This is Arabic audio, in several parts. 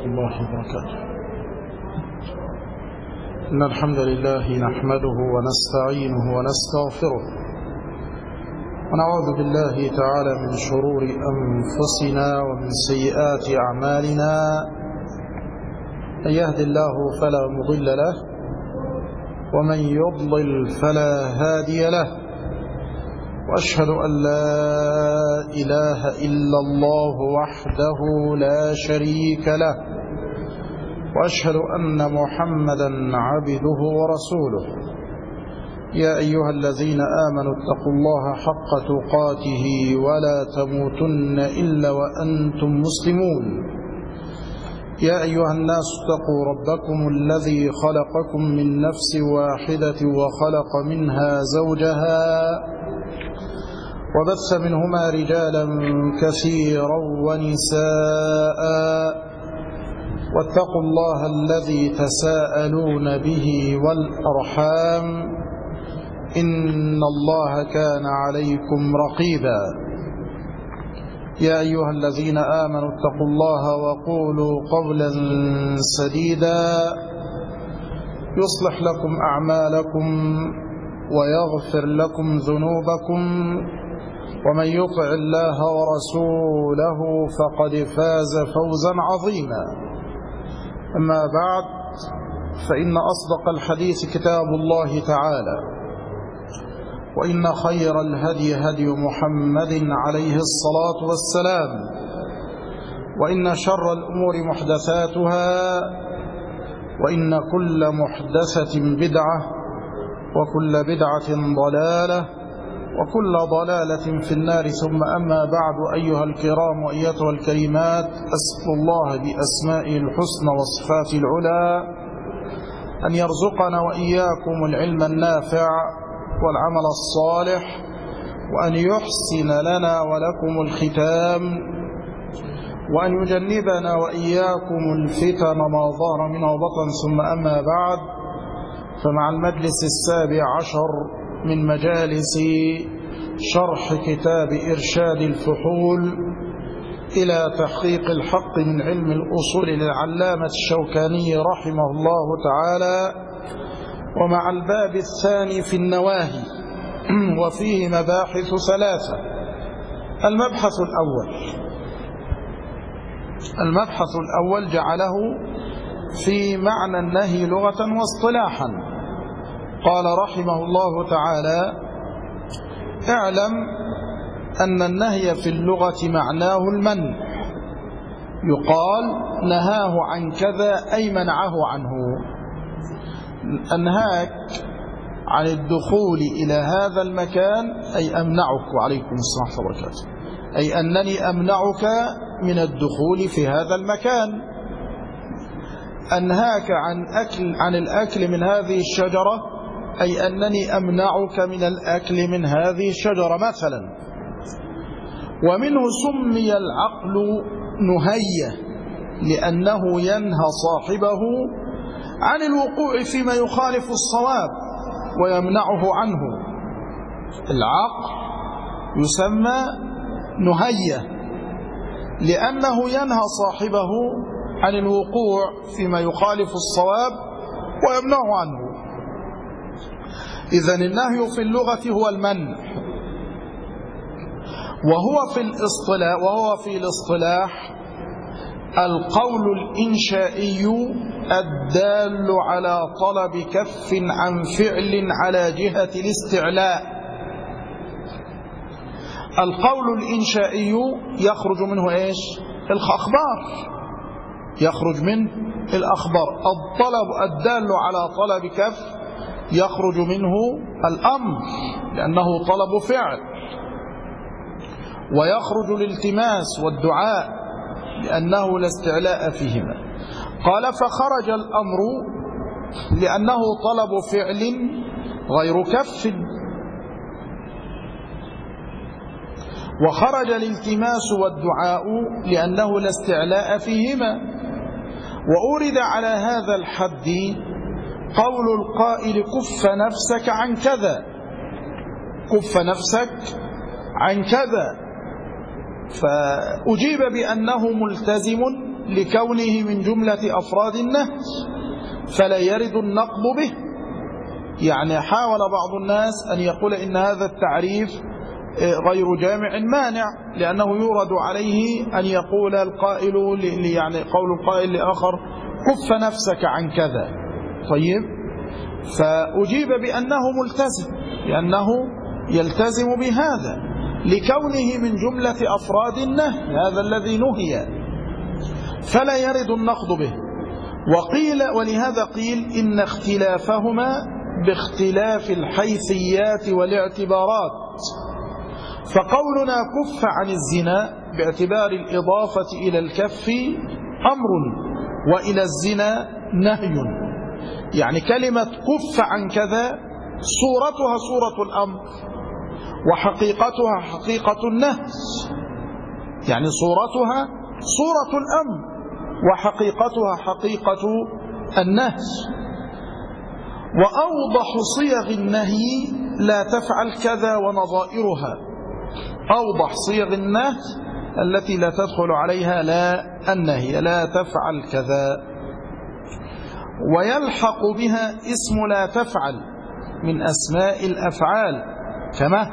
ورحمة الله وبركاته. إن الحمد لله نحمده ونستعينه ونستغفره ونعوذ بالله تعالى من شرور أنفسنا ومن سيئات أعمالنا. من يهد الله فلا مضل له ومن يضلل فلا هادي له، وأشهد أن لا إله إلا الله وحده لا شريك له، وأشهد أن محمدا عبده ورسوله. يا أيها الذين آمنوا اتقوا الله حق تقاته ولا تموتن إلا وأنتم مسلمون. يا أيها الناس اتقوا ربكم الذي خلقكم من نفس واحدة وخلق منها زوجها وبث منهما رجالا كثيرا ونساء، واتقوا الله الذي تساءلون به والأرحام إن الله كان عليكم رقيبا. يا أيها الذين آمنوا اتقوا الله وقولوا قولا سديدا يصلح لكم أعمالكم ويغفر لكم ذنوبكم، ومن يطع الله ورسوله فقد فاز فوزا عظيما. أما بعد، فإن أصدق الحديث كتاب الله تعالى، وإن خير الهدي هدي محمد عليه الصلاة والسلام، وإن شر الأمور محدثاتها، وإن كل محدثة بدعة، وكل بدعة ضلالة، وكل ضلالة في النار. ثم أما بعد، أيها الكرام وأيتها الكريمات، أسأل الله بأسمائه الحسنى وصفاته العلى أن يرزقنا وإياكم العلم النافع والعمل الصالح، وأن يحسن لنا ولكم الختام، وأن يجنبنا وإياكم الفتن ما ظهر منه وبطن. ثم أما بعد، فمع المجلس 17 من مجالس شرح كتاب إرشاد الفحول إلى تحقيق الحق من علم الأصول للعلامة الشوكاني رحمه الله تعالى، ومع الباب الثاني في النواهي، وفيه مباحث ثلاثة. المبحث الأول جعله في معنى النهي لغة واصطلاحا. قال رحمه الله تعالى: اعلم أن النهي في اللغة معناه المنع، يقال نهاه عن كذا أي منعه عنه. أنهاك عن الدخول إلى هذا المكان أي أمنعك، وعليكم السلام ورحمة الله وبركاته، أي أنني أمنعك من الدخول في هذا المكان. أنهاك عن الأكل من هذه الشجرة أي أنني أمنعك من الأكل من هذه الشجرة مثلا. ومنه سمي العقل نهية لأنه ينهى صاحبه عن الوقوع فيما يخالف الصواب ويمنعه عنه. العقل يسمى نهية لأنه ينهى صاحبه عن الوقوع فيما يخالف الصواب ويمنعه عنه. إذن النهي في اللغة هو المنع، وهو في الاصطلاح القول الإنشائي الدال على طلب كف عن فعل على جهة الاستعلاء. القول الإنشائي يخرج منه إيش؟ الأخبار، يخرج من الأخبار. الطلب الدال على طلب كف يخرج منه الأمر لأنه طلب فعل، ويخرج الالتماس والدعاء لأنه لا استعلاء فيهما. قال: فخرج الأمر لأنه طلب فعل غير كف، وخرج الالتماس والدعاء لأنه لا استعلاء فيهما. وأورد على هذا الحد قول القائل: كف نفسك عن كذا، كف نفسك عن كذا، فأجيب بأنه ملتزم لكونه من جملة أفراد النهي فلا يرد النقض به. يعني حاول بعض الناس أن يقول إن هذا التعريف غير جامع مانع، لأنه يورد عليه أن يقول القائل يعني قول القائل لآخر كف نفسك عن كذا. طيب، فأجيب بأنه ملتزم، لأنه يلتزم بهذا لكونه من جملة أفراد النهي، هذا الذي نهي، فلا يرد النقض به. وقيل ولهذا قيل إن اختلافهما باختلاف الحيثيات والاعتبارات، فقولنا كف عن الزنا باعتبار الإضافة إلى الكف أمر وإلى الزنا نهي. يعني كلمة كف عن كذا صورتها صورة الأمر وحقيقتها حقيقة النهي، يعني صورتها صورة الأمر وحقيقتها حقيقة النهي. وأوضح صيغ النهي لا تفعل كذا ونظائرها، أوضح صيغ النهي التي لا تدخل عليها لا النهي، لا تفعل كذا. ويلحق بها اسم لا تفعل من أسماء الأفعال كما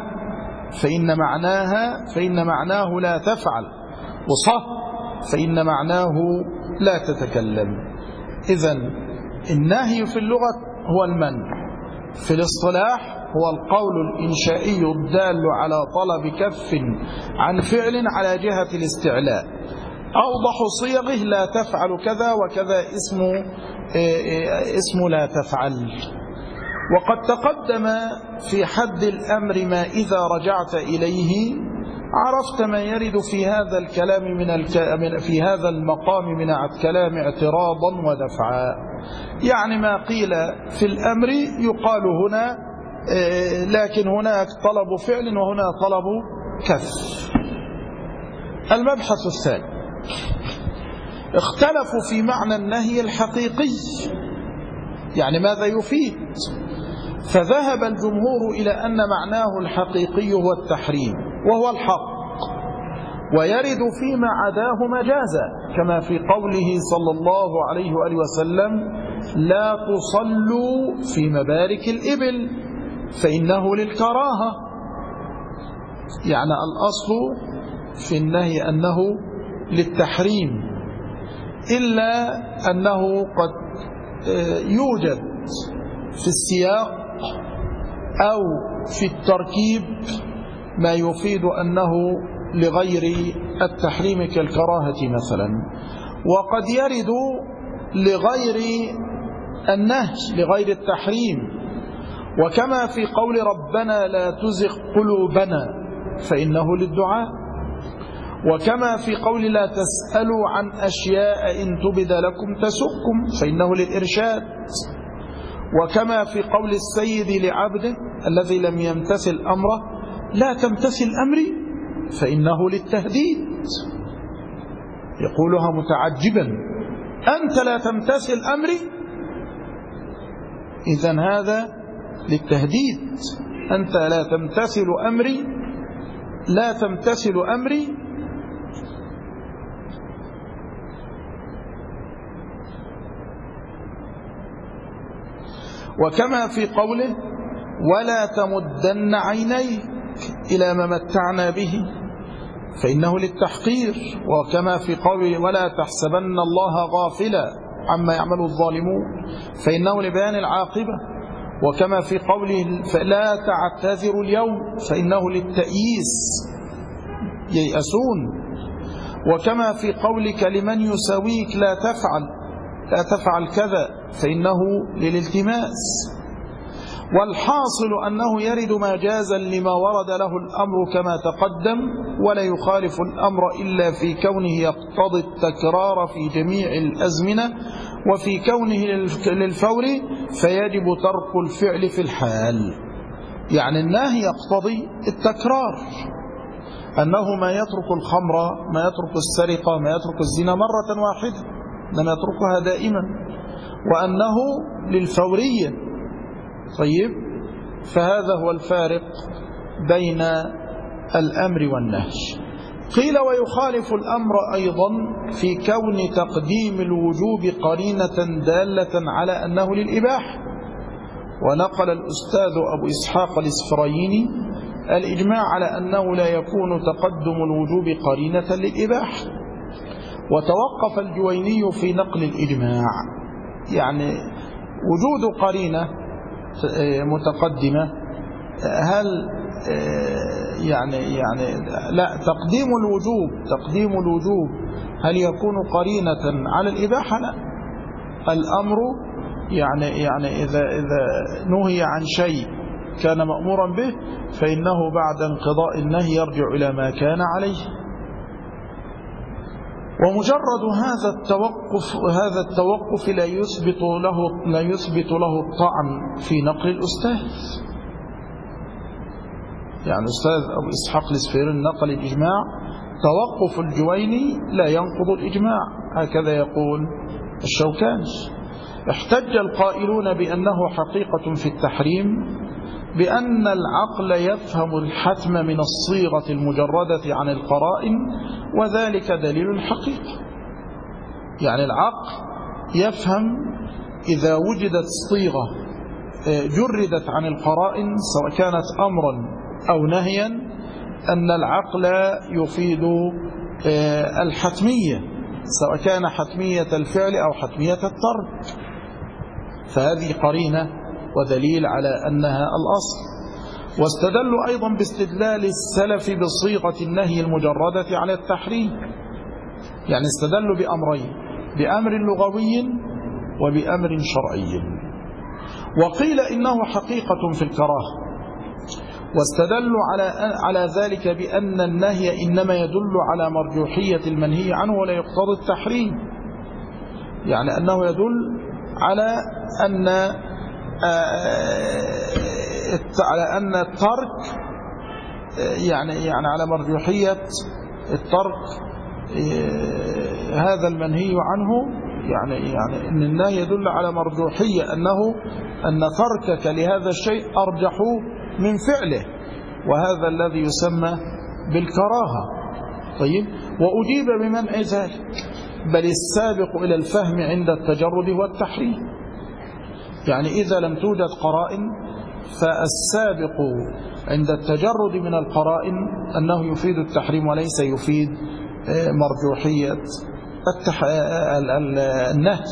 فإن معناه لا تفعل، وصه فإن معناه لا تتكلم. إذن النهي في اللغة هو المنع، في الاصطلاح هو القول الإنشائي الدال على طلب كف عن فعل على جهة الاستعلاء. أوضح صيغه لا تفعل كذا وكذا اسم لا تفعل. وقد تقدم في حد الأمر ما إذا رجعت إليه عرفت ما يرد في هذا الكلام في هذا المقام من الكلام اعتراضا ودفعا. يعني ما قيل في الأمر يقال هنا، لكن هناك طلب فعل وهنا طلب كف. المبحث الثاني، اختلفوا في معنى النهي الحقيقي، يعني ماذا يفيد؟ فذهب الجمهور إلى أن معناه الحقيقي هو التحريم وهو الحق، ويرد فيما عداه مجازا كما في قوله صلى الله عليه وآله وسلم لا تصلوا في مبارك الإبل فإنه للكراهة. يعني الأصل في النهي أنه للتحريم، إلا أنه قد يوجد في السياق أو في التركيب ما يفيد أنه لغير التحريم كالكراهة مثلا، وقد يرد لغير النهي لغير التحريم، وكما في قول ربنا لا تزغ قلوبنا فإنه للدعاء، وكما في قول لا تسألوا عن أشياء إن تبد لكم تسؤكم فإنه للإرشاد، وكما في قول السيد لعبده الذي لم يمتثل أمره لا تمتثل أمري فإنه للتهديد، يقولها متعجبا أنت لا تمتثل أمري، إذن هذا للتهديد، أنت لا تمتثل أمري لا تمتثل أمري. وكما في قوله ولا تمدن عينيك إلى ما متعنا به فإنه للتحقير، وكما في قوله ولا تحسبن الله غافلا عما يعمل الظالمون فإنه لبيان العاقبة، وكما في قوله فلا تعتذروا اليوم فإنه للتأييس ييأسون، وكما في قولك لمن يساويك لا تفعل كذا فإنه للالتماس. والحاصل أنه يرد مجازا لما ورد له الأمر كما تقدم، ولا يخالف الأمر إلا في كونه يقتضي التكرار في جميع الأزمنة، وفي كونه للفور فيجب ترك الفعل في الحال. يعني النهي يقتضي التكرار، أنه ما يترك الخمر ما يترك السرقة ما يترك الزنا مرة واحدة، إنما يتركها دائما، وأنه للفورية. طيب، فهذا هو الفارق بين الأمر والنهي. قيل ويخالف الأمر أيضا في كون تقديم الوجوب قرينة دالة على أنه للإباحة. ونقل الأستاذ أبو إسحاق الإسفرايني الإجماع على أنه لا يكون تقدم الوجوب قرينة للإباحة. وتوقف الجويني في نقل الإجماع، يعني وجود قرينة متقدمة، هل يعني لا تقديم الوجوب هل يكون قرينة على الإباحة؟ لا، الأمر يعني إذا نهي عن شيء كان مأمورا به فإنه بعد انقضاء النهي يرجع إلى ما كان عليه. ومجرد هذا التوقف لا يثبت له الطعن في نقل الأستاذ. يعني الأستاذ أبو إسحاق الإسفرايني نقل الإجماع، توقف الجويني لا ينقض الإجماع، هكذا يقول الشوكاني. احتج القائلون بأنه حقيقة في التحريم بأن العقل يفهم الحتم من الصيغة المجردة عن القرائن، وذلك دليل الحقيقة. يعني العقل يفهم إذا وجدت صيغة جردت عن القرائن سواء كانت أمرا أو نهيا أن العقل يفيد الحتمية، سواء كان حتمية الفعل أو حتمية الترك، فهذه قرينة ودليل على أنها الأصل. واستدلوا أيضا باستدلال السلف بصيغة النهي المجردة على التحريم، يعني استدلوا بأمرين، بأمر لغوي وبأمر شرعي. وقيل إنه حقيقة في الكراهة، واستدلوا على ذلك بأن النهي إنما يدل على مرجوحية المنهي عنه ولا يقتضي التحريم، يعني أنه يدل على أن الترك يعني على مرجوحية الترك هذا المنهي عنه، يعني أن النهي يدل على مرجوحية أن تركك لهذا الشيء أرجح من فعله، وهذا الذي يسمى بالكراهة. طيب، وأجيب بمنع ذلك، بل السابق إلى الفهم عند التجرد والتحريم. يعني إذا لم توجد قرائن فالسابق عند التجرد من القرائن أنه يفيد التحريم وليس يفيد مرجوحية النهي.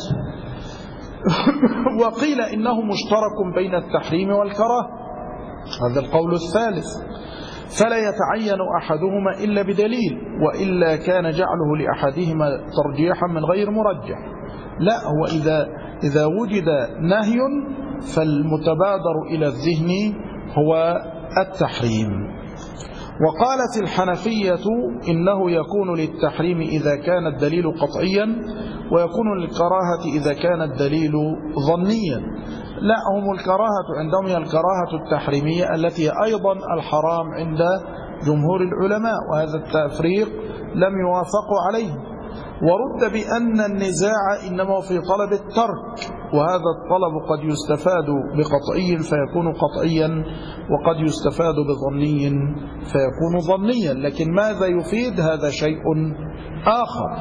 وقيل إنه مشترك بين التحريم والكراهة، هذا القول الثالث، فلا يتعين أحدهما إلا بدليل، وإلا كان جعله لأحدهما ترجيحا من غير مرجح. لا، هو إذا وجد نهي فالمتبادر إلى الذهن هو التحريم. وقالت الحنفية إنه يكون للتحريم إذا كان الدليل قطعيا، ويكون للكراهة إذا كان الدليل ظنيا. لا، هم الكراهة عندهم هي الكراهة التحريمية التي هي أيضا الحرام عند جمهور العلماء، وهذا التفريق لم يوافقوا عليه. ورد بأن النزاع إنما في طلب الترك، وهذا الطلب قد يستفاد بقطعي فيكون قطعيا، وقد يستفاد بظني فيكون ظنيا، لكن ماذا يفيد هذا شيء آخر.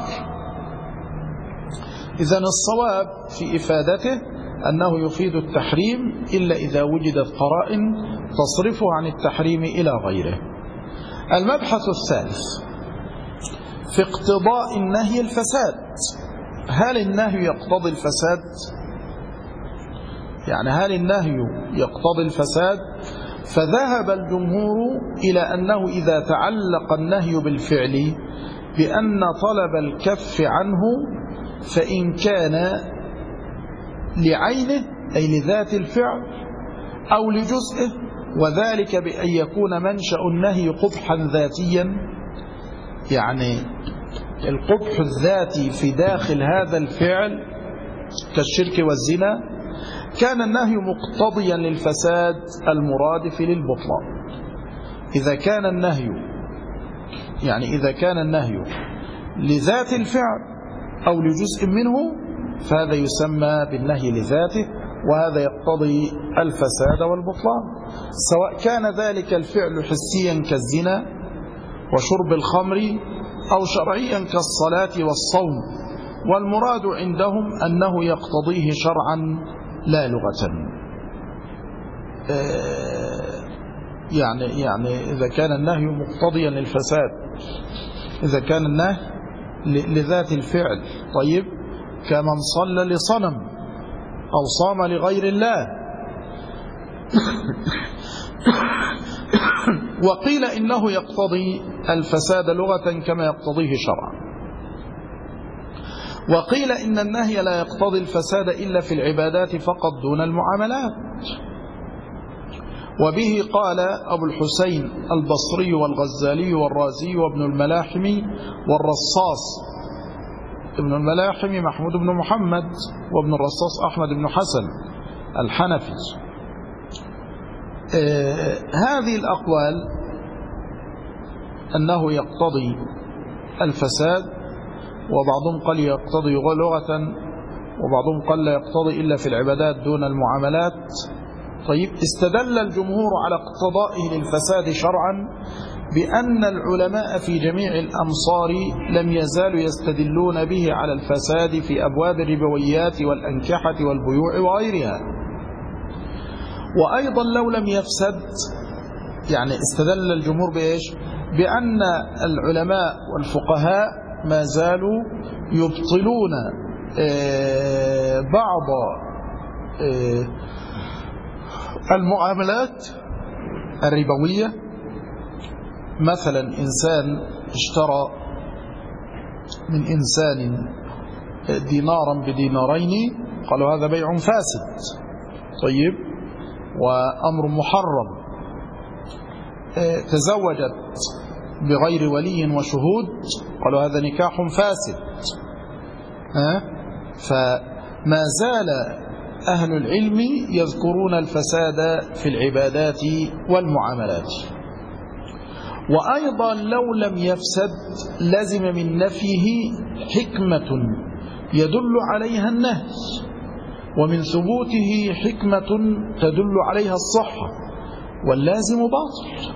إذن الصواب في إفادته أنه يفيد التحريم إلا إذا وجدت قرائن تصرفه عن التحريم إلى غيره. المبحث الثالث في اقتضاء النهي الفساد. هل النهي يقتضي الفساد؟ يعني هل النهي يقتضي الفساد؟ فذهب الجمهور إلى أنه إذا تعلق النهي بالفعل بأن طلب الكف عنه فإن كان لعينه أي لذات الفعل أو لجزئه، وذلك بأن يكون منشأ النهي قبحا ذاتيا، يعني القبح الذاتي في داخل هذا الفعل كالشرك والزنا، كان النهي مقتضيا للفساد المرادف للبطلان. إذا كان النهي لذات الفعل أو لجزء منه فهذا يسمى بالنهي لذاته، وهذا يقتضي الفساد والبطلان، سواء كان ذلك الفعل حسيا كالزنا وشرب الخمر أو شرعيا كالصلاة والصوم، والمراد عندهم أنه يقتضيه شرعا لا لغة. يعني إذا كان النهي مقتضيا للفساد، إذا كان النهي لذات الفعل، طيب كمن صلى لصنم أو صام لغير الله. وقيل إنه يقتضي الفساد لغة كما يقتضيه شرعا. وقيل إن النهي لا يقتضي الفساد إلا في العبادات فقط دون المعاملات. وبه قال أبو الحسين البصري والغزالي والرازي وابن الملاحم والرصاص. ابن الملاحم محمود بن محمد، وابن الرصاص أحمد بن حسن الحنفي. هذه الأقوال أنه يقتضي الفساد، وبعضهم قال يقتضي لغة، وبعضهم قال لا يقتضي إلا في العبادات دون المعاملات. طيب، استدل الجمهور على اقتضائه للفساد شرعا بأن العلماء في جميع الأمصار لم يزالوا يستدلون به على الفساد في أبواب الربويات والأنكحة والبيوع وغيرها. وأيضا لو لم يفسد، يعني استدل الجمهور بإيش؟ بأن العلماء والفقهاء ما زالوا يبطلون بعض المعاملات الربوية. مثلا إنسان اشترى من إنسان دينارا بدينارين، قالوا هذا بيع فاسد، طيب، وأمر محرم. تزوجت بغير ولي وشهود، قالوا هذا نكاح فاسد. فما زال أهل العلم يذكرون الفساد في العبادات والمعاملات. وأيضا لو لم يفسد لزم من نفيه حكمة يدل عليها النهي، ومن ثبوته حكمة تدل عليها الصحة، واللازم باطل.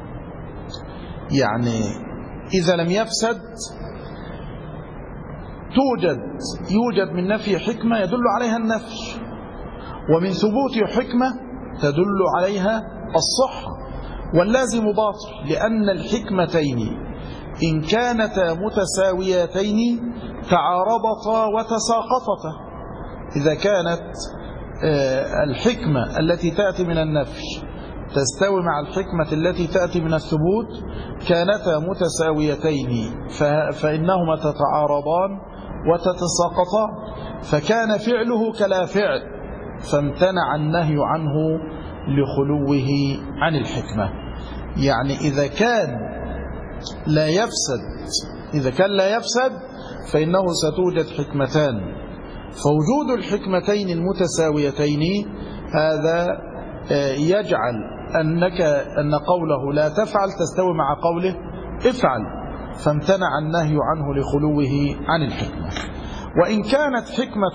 يعني إذا لم يفسد يوجد من نفي حكمة يدل عليها النفي، ومن ثبوت حكمة تدل عليها الصحة، واللازم باطل، لأن الحكمتين إن كانتا متساويتين تعارضتا وتساقطتا. إذا كانت الحكمة التي تأتي من النفي تستوي مع الحكمة التي تأتي من الثبوت كانتا متساويتين، فإنهما تتعارضان وتتساقطان، فكان فعله كلا فعل، فامتنع النهي عنه لخلوه عن الحكمة. يعني إذا كان لا يفسد فإنه ستوجد حكمتان، فوجود الحكمتين المتساويتين هذا يجعل أن قوله لا تفعل تستوي مع قوله افعل، فامتنع النهي عنه لخلوه عن الحكمة. وإن كانت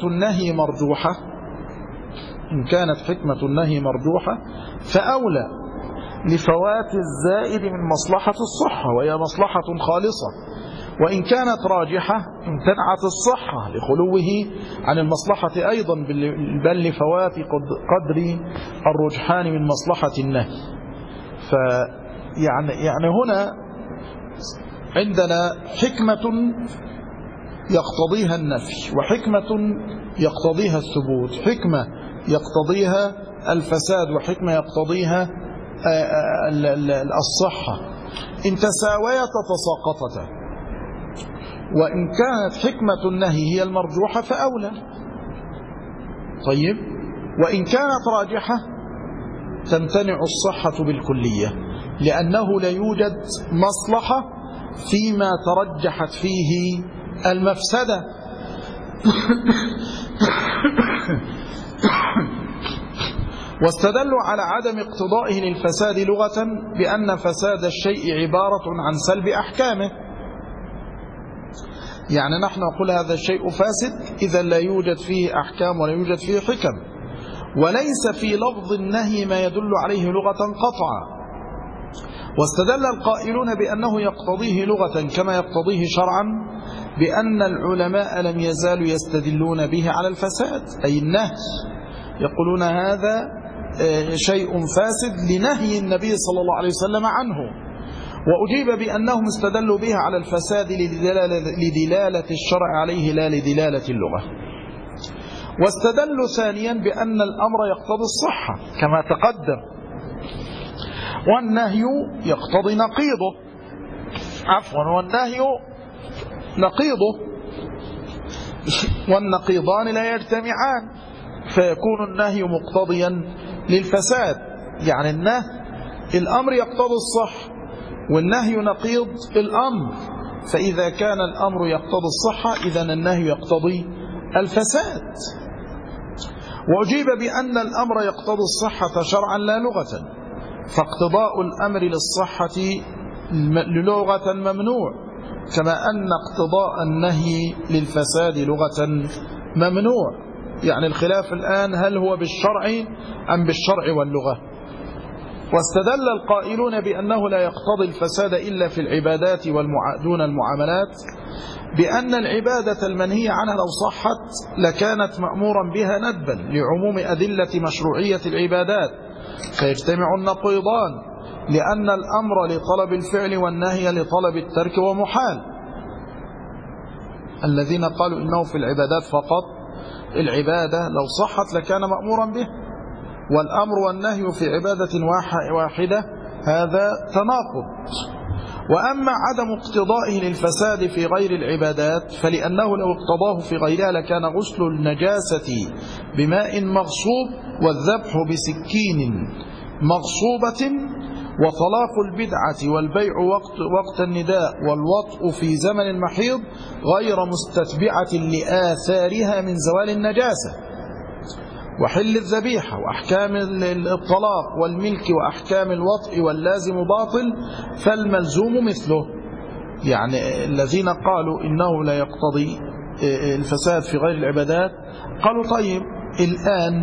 حكمة النهي مرجوحة فأولى لفوات الزائد من مصلحة الصحة، وهي مصلحة خالصة. وإن كانت راجحة امتنعت الصحة لخلوه عن المصلحة أيضا، بل لفوات قدر الرجحان من مصلحة النهي. يعني هنا عندنا حكمة يقتضيها النفي، وحكمة يقتضيها الثبوت، حكمة يقتضيها الفساد، وحكمة يقتضيها الصحة. إن تساويا تتساقطتا. وإن كانت حكمة النهي هي المرجوحة فأولى. طيب، وإن كانت راجحة تمتنع الصحة بالكلية، لأنه لا يوجد مصلحة فيما ترجحت فيه المفسدة. واستدلوا على عدم اقتضائه للفساد لغة بأن فساد الشيء عبارة عن سلب أحكامه. يعني نحن نقول هذا الشيء فاسد إذا لا يوجد فيه أحكام ولا يوجد فيه حكم، وليس في لفظ النهي ما يدل عليه لغة قطعا. واستدل القائلون بأنه يقتضيه لغة كما يقتضيه شرعا بأن العلماء لم يزالوا يستدلون به على الفساد، أي النهي، يقولون هذا شيء فاسد لنهي النبي صلى الله عليه وسلم عنه. وأجيب بأنهم استدلوا به على الفساد لدلالة الشرع عليه لا لدلالة اللغة. واستدلوا ثانيا بأن الأمر يقتضي الصحة كما تقدم، والنهي يقتضي نقيضه، والنهي نقيضه، والنقيضان لا يجتمعان، فيكون النهي مقتضيا للفساد. يعني الأمر يقتضي الصحة والنهي نقيض الأمر، فإذا كان الأمر يقتضي الصحة إذن النهي يقتضي الفساد. وأجيب بأن الأمر يقتضي الصحة شرعا لا لغة، فاقتضاء الأمر للصحة للغة ممنوع، كما أن اقتضاء النهي للفساد لغة ممنوع. يعني الخلاف الآن هل هو بالشرع أم بالشرع واللغة. واستدل القائلون بأنه لا يقتضي الفساد إلا في العبادات دون المعاملات بأن العبادة المنهي عنها لو صحت لكانت مأمورا بها ندبا لعموم أدلة مشروعية العبادات، فيجتمع النقيضان، لأن الأمر لطلب الفعل والنهي لطلب الترك ومحال. الذين قالوا إنه في العبادات فقط، العبادة لو صحت لكان مأمورا به، والأمر والنهي في عبادة واحدة هذا تناقض. وأما عدم اقتضائه للفساد في غير العبادات فلأنه لو اقتضاه في غيرها لكان غسل النجاسة بماء مغصوب والذبح بسكين مغصوبة وطلاق البدعة والبيع وقت النداء والوطء في زمن المحيض غير مستتبعة لآثارها من زوال النجاسة، وحل الذبيحة وأحكام الطلاق والملك وأحكام الوطء واللازم باطل فالملزوم مثله. يعني الذين قالوا إنه لا يقتضي الفساد في غير العبادات قالوا طيب الآن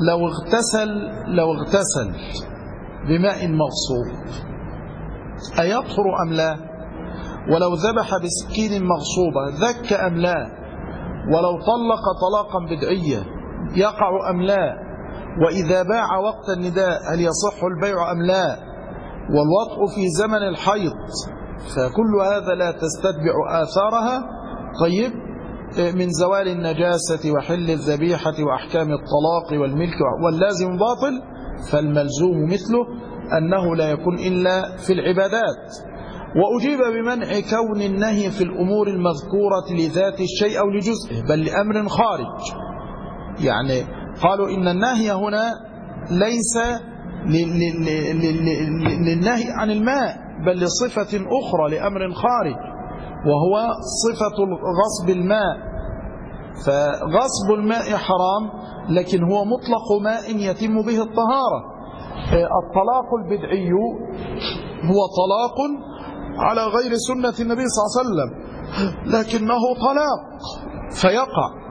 لو اغتسل بماء مغصوب أيطهر أم لا؟ ولو ذبح بسكين مغصوبة ذك أم لا؟ ولو طلق طلاقا بدعيا يقع أم لا؟ وإذا باع وقت النداء هل يصح البيع أم لا؟ والوطء في زمن الحيض، فكل هذا لا تستتبع آثارها. طيب من زوال النجاسة وحل الذبيحة وأحكام الطلاق والملك واللازم باطل فالملزوم مثله أنه لا يكون إلا في العبادات. وأجيب بمنع كون النهي في الأمور المذكورة لذات الشيء أو لجزئه بل لأمر خارج. يعني قالوا إن النهي هنا ليس للنهي عن الماء بل لصفة أخرى لأمر خارج وهو صفة غصب الماء. فغصب الماء حرام لكن هو مطلق ماء يتم به الطهارة. الطلاق البدعي هو طلاق على غير سنة النبي صلى الله عليه وسلم لكنه طلاق فيقع.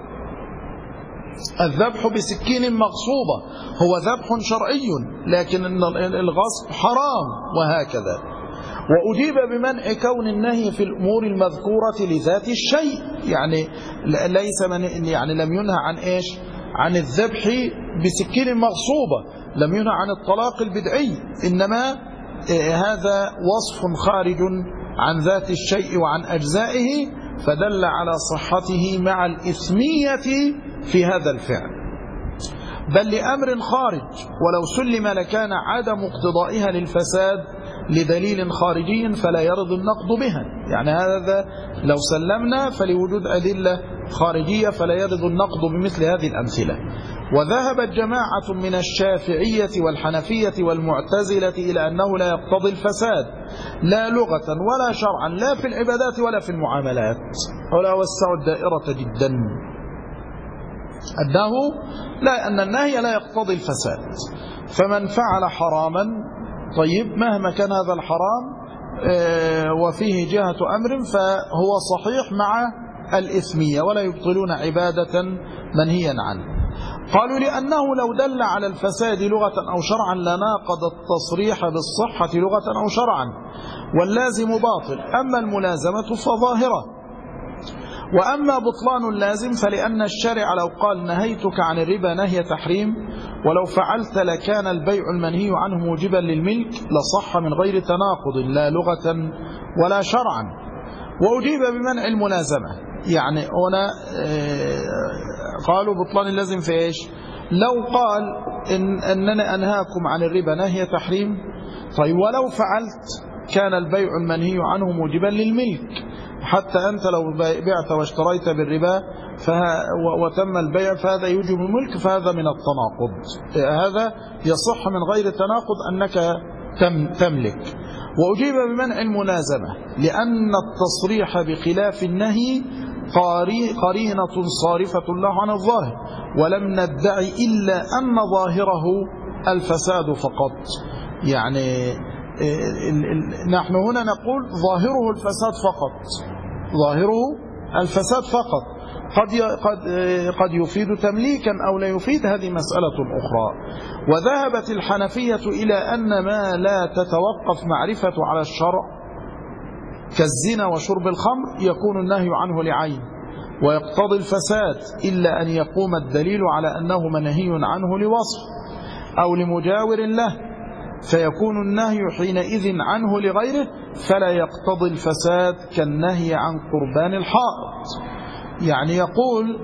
الذبح بسكين مغصوبة هو ذبح شرعي لكن الغصب حرام وهكذا. وأجيب بمنع كون النهي في الأمور المذكورة لذات الشيء، يعني ليس يعني لم ينهى عن إيش؟ عن الذبح بسكين مغصوبة، لم ينهى عن الطلاق البدعي، إنما هذا وصف خارج عن ذات الشيء وعن أجزائه فدل على صحته مع الإثمية في هذا الفعل بل لأمر خارج. ولو سلم لكان عدم اقتضائها للفساد لدليل خارجي فلا يرد النقض بها. يعني هذا لو سلمنا فلوجود أدلة خارجية فلا يرد النقض بمثل هذه الأمثلة. وذهبت جماعة من الشافعية والحنفية والمعتزلة إلى أنه لا يقتضي الفساد لا لغة ولا شرعا لا في العبادات ولا في المعاملات. ولا وسعوا الدائرة جدا أن النهي لا يقتضي الفساد، فمن فعل حراما طيب مهما كان هذا الحرام وفيه جهة أمر فهو صحيح مع الإثمية ولا يبطلون عبادة منهيا عنه. قالوا لأنه لو دل على الفساد لغة أو شرعا لناقض التصريح بالصحة لغة أو شرعا، واللازم باطل، أما الملازمة فظاهرة. وأما بطلان اللازم فلأن الشارع لو قال نهيتك عن الربا نهي تحريم ولو فعلت لكان البيع المنهي عنه موجبا للملك لصح من غير تناقض لا لغة ولا شرعا. وأجيب بمنع الملازمة، يعني هنا قالوا بطلان اللازم في إيش؟ لو قال أننا أنهاكم عن الربا نهي تحريم، طيب ولو فعلت كان البيع المنهي عنه موجبا للملك، حتى أنت لو بعت واشتريت بالربا وتم البيع فهذا يوجب الملك، فهذا من التناقض، هذا يصح من غير تناقض أنك تملك. وأجيب بمنع الملازمة لأن التصريح بخلاف النهي قرينة صارفة له عن الظاهر، ولم ندعي إلا أن ظاهره الفساد فقط. يعني نحن هنا نقول ظاهره الفساد فقط، ظاهره الفساد فقط، قد يفيد تمليكا أو لا يفيد، هذه مسألة أخرى. وذهبت الحنفية إلى أن ما لا تتوقف معرفة على الشرع كالزنا وشرب الخمر يكون النهي عنه لعين ويقتضي الفساد، إلا أن يقوم الدليل على أنه منهي عنه لوصف أو لمجاور له، فيكون النهي حينئذ عنه لغيره فلا يقتضي الفساد كالنهي عن قربان الحائط. يعني يقول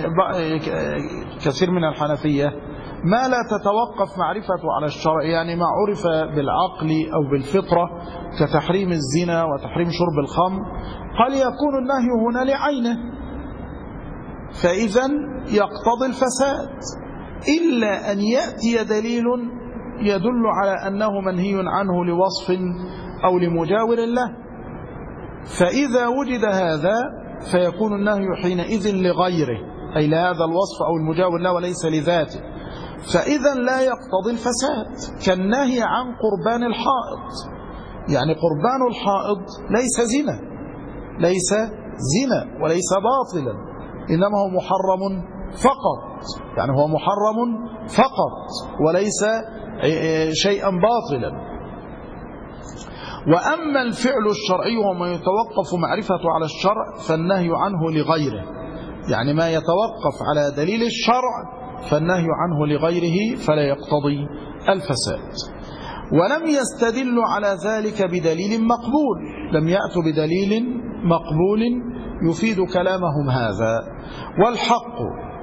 كثير من الحنفية ما لا تتوقف معرفة على الشرع، يعني ما عرف بالعقل أو بالفطرة كتحريم الزنا وتحريم شرب الخمر، قال يكون النهي هنا لعينه فإذا يقتضي الفساد، إلا أن يأتي دليل يدل على أنه منهي عنه لوصف أو لمجاور له، فإذا وجد هذا فيكون النهي حينئذ لغيره، أي لهذا الوصف أو المجاور له وليس لذاته، فإذا لا يقتضي الفساد كالنهي عن قربان الحائط. يعني قربان الحائط ليس زنا، ليس زنا وليس باطلا، إنما هو محرم فقط، يعني هو محرم فقط وليس شيئا باطلا. وأما الفعل الشرعي وما يتوقف معرفة على الشرع فالنهي عنه لغيره، يعني ما يتوقف على دليل الشرع فالنهي عنه لغيره فلا يقتضي الفساد. ولم يستدلوا على ذلك بدليل مقبول، لم يأتوا بدليل مقبول يفيد كلامهم هذا. والحق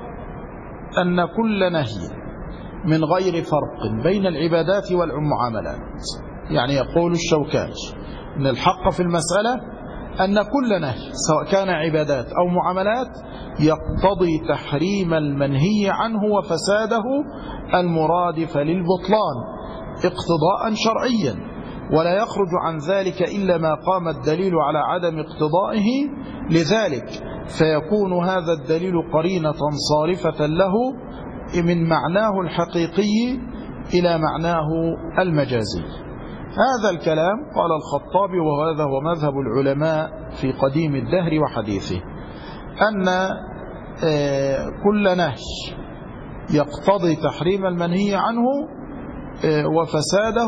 أن كل نهي من غير فرق بين العبادات والمعاملات، يعني يقول الشوكاني أن الحق في المسألة أن كل نهي سواء كان عبادات أو معاملات يقتضي تحريم المنهي عنه وفساده المرادف للبطلان اقتضاء شرعيا، ولا يخرج عن ذلك إلا ما قام الدليل على عدم اقتضائه لذلك، فيكون هذا الدليل قرينة صارفة له من معناه الحقيقي إلى معناه المجازي. هذا الكلام قال الخطابي، وهذا هو مذهب العلماء في قديم الدهر وحديثه، أن كل نهي يقتضي تحريم المنهي عنه وفساده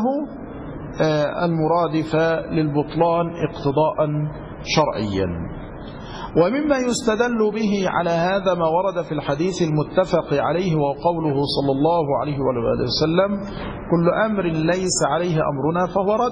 المرادف للبطلان اقتضاء شرعيا. ومما يستدل به على هذا ما ورد في الحديث المتفق عليه وقوله صلى الله عليه وآله وسلم كل أمر ليس عليه أمرنا فهو رد،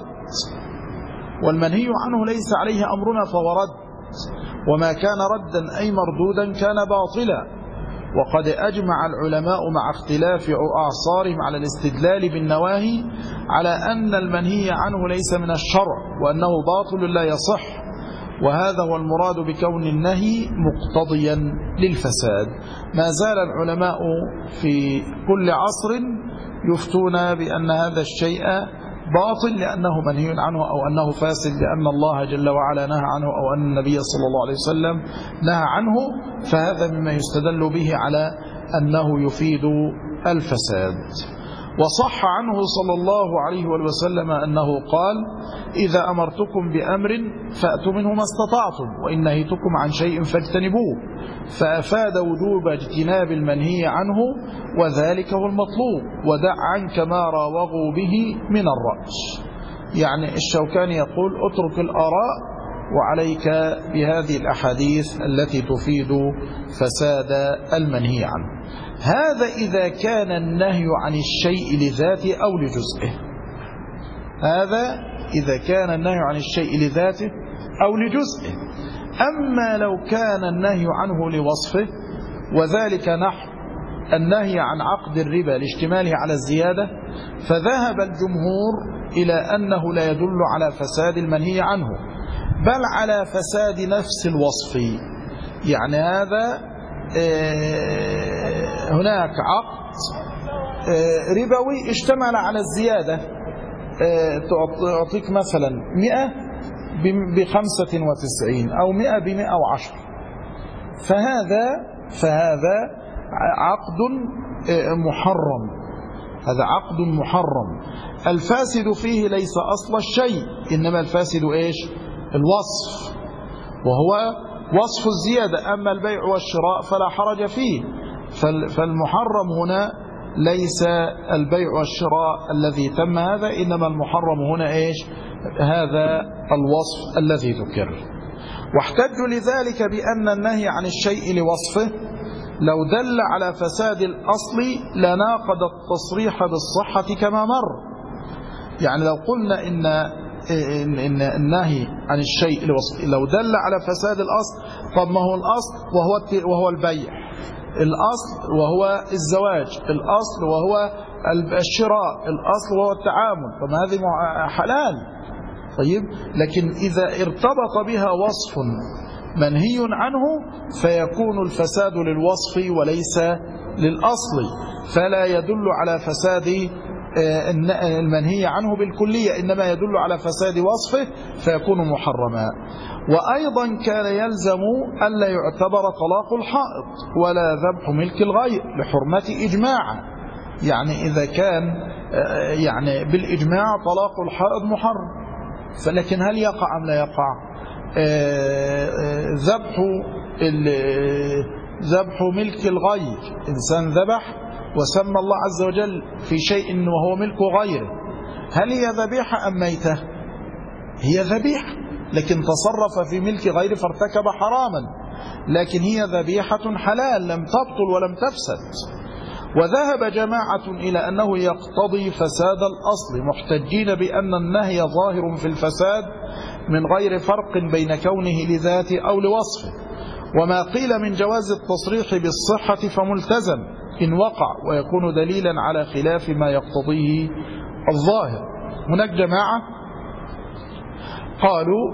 والمنهي عنه ليس عليه أمرنا فهو رد، وما كان ردا أي مردودا كان باطلا. وقد أجمع العلماء مع اختلاف أعصارهم على الاستدلال بالنواهي على أن المنهي عنه ليس من الشرع وأنه باطل لا يصح، وهذا هو المراد بكون النهي مقتضيا للفساد. ما زال العلماء في كل عصر يفتون بأن هذا الشيء باطل لأنه منهي عنه أو أنه فاسد لأن الله جل وعلا نهى عنه أو أن النبي صلى الله عليه وسلم نهى عنه، فهذا مما يستدل به على أنه يفيد الفساد. وصح عنه صلى الله عليه وسلم أنه قال: إذا أمرتكم بأمر فأتوا منه ما استطعتم، وإن نهيتكم عن شيء فاجتنبوه، فأفاد وجوب اجتناب المنهي عنه، وذلك هو المطلوب، ودع عنك ما راوغوا به من الرأي. يعني الشوكاني يقول: اترك الآراء وعليك بهذه الأحاديث التي تفيد فساد المنهي عنه. هذا إذا كان النهي عن الشيء لذاته أو لجزئه. هذا إذا كان النهي عن الشيء لذاته أو لجزئه. أما لو كان النهي عنه لوصفه، وذلك نحو النهي عن عقد الربا لاشتماله على الزيادة، فذهب الجمهور إلى أنه لا يدل على فساد المنهي عنه، بل على فساد نفس الوصف. يعني هذا هناك عقد ربوي اشتمل على الزيادة، تعطيك مثلا 100 ب95 أو 100 ب110، فهذا عقد محرم. هذا عقد محرم، الفاسد فيه ليس أصل الشيء، إنما الفاسد إيش؟ الوصف، وهو وصف الزيادة. أما البيع والشراء فلا حرج فيه، فالمحرم هنا ليس البيع والشراء الذي تم هذا، إنما المحرم هنا إيش؟ هذا الوصف الذي ذكر. واحتجوا لذلك بأن النهي عن الشيء لوصفه لو دل على فساد الأصل لناقض التصريح بالصحة كما مر. يعني لو قلنا إن النهي عن الشيء لوصفه لو دل على فساد الأصل، طب ما هو الأصل وهو البيع، الأصل وهو الزواج، الأصل وهو الشراء، الأصل وهو التعامل، طب هذه حلال. طيب، لكن إذا ارتبط بها وصف منهي عنه فيكون الفساد للوصف وليس للأصل، فلا يدل على فساد المنهي عنه بالكلية، إنما يدل على فساد وصفه فيكون محرما. وأيضا كان يلزم ألا يعتبر طلاق الحائض ولا ذبح ملك الغير لحرمة إجماعا. يعني إذا كان يعني بالإجماع طلاق الحائض محرم، فلكن هل يقع أم لا يقع؟ ذبح ملك الغير، إنسان ذبح وسمى الله عز وجل في شيء وهو ملك غيره، هل هي ذبيحة أم ميتة؟ هي ذبيحة، لكن تصرف في ملك غيره فارتكب حراما، لكن هي ذبيحة حلال لم تبطل ولم تفسد. وذهب جماعة إلى أنه يقتضي فساد الأصل، محتجين بأن النهي ظاهر في الفساد من غير فرق بين كونه لذاته أو لوصفه. وما قيل من جواز التصريح بالصحة فملتزم إن وقع، ويكون دليلا على خلاف ما يقتضيه الظاهر. هناك جماعة قالوا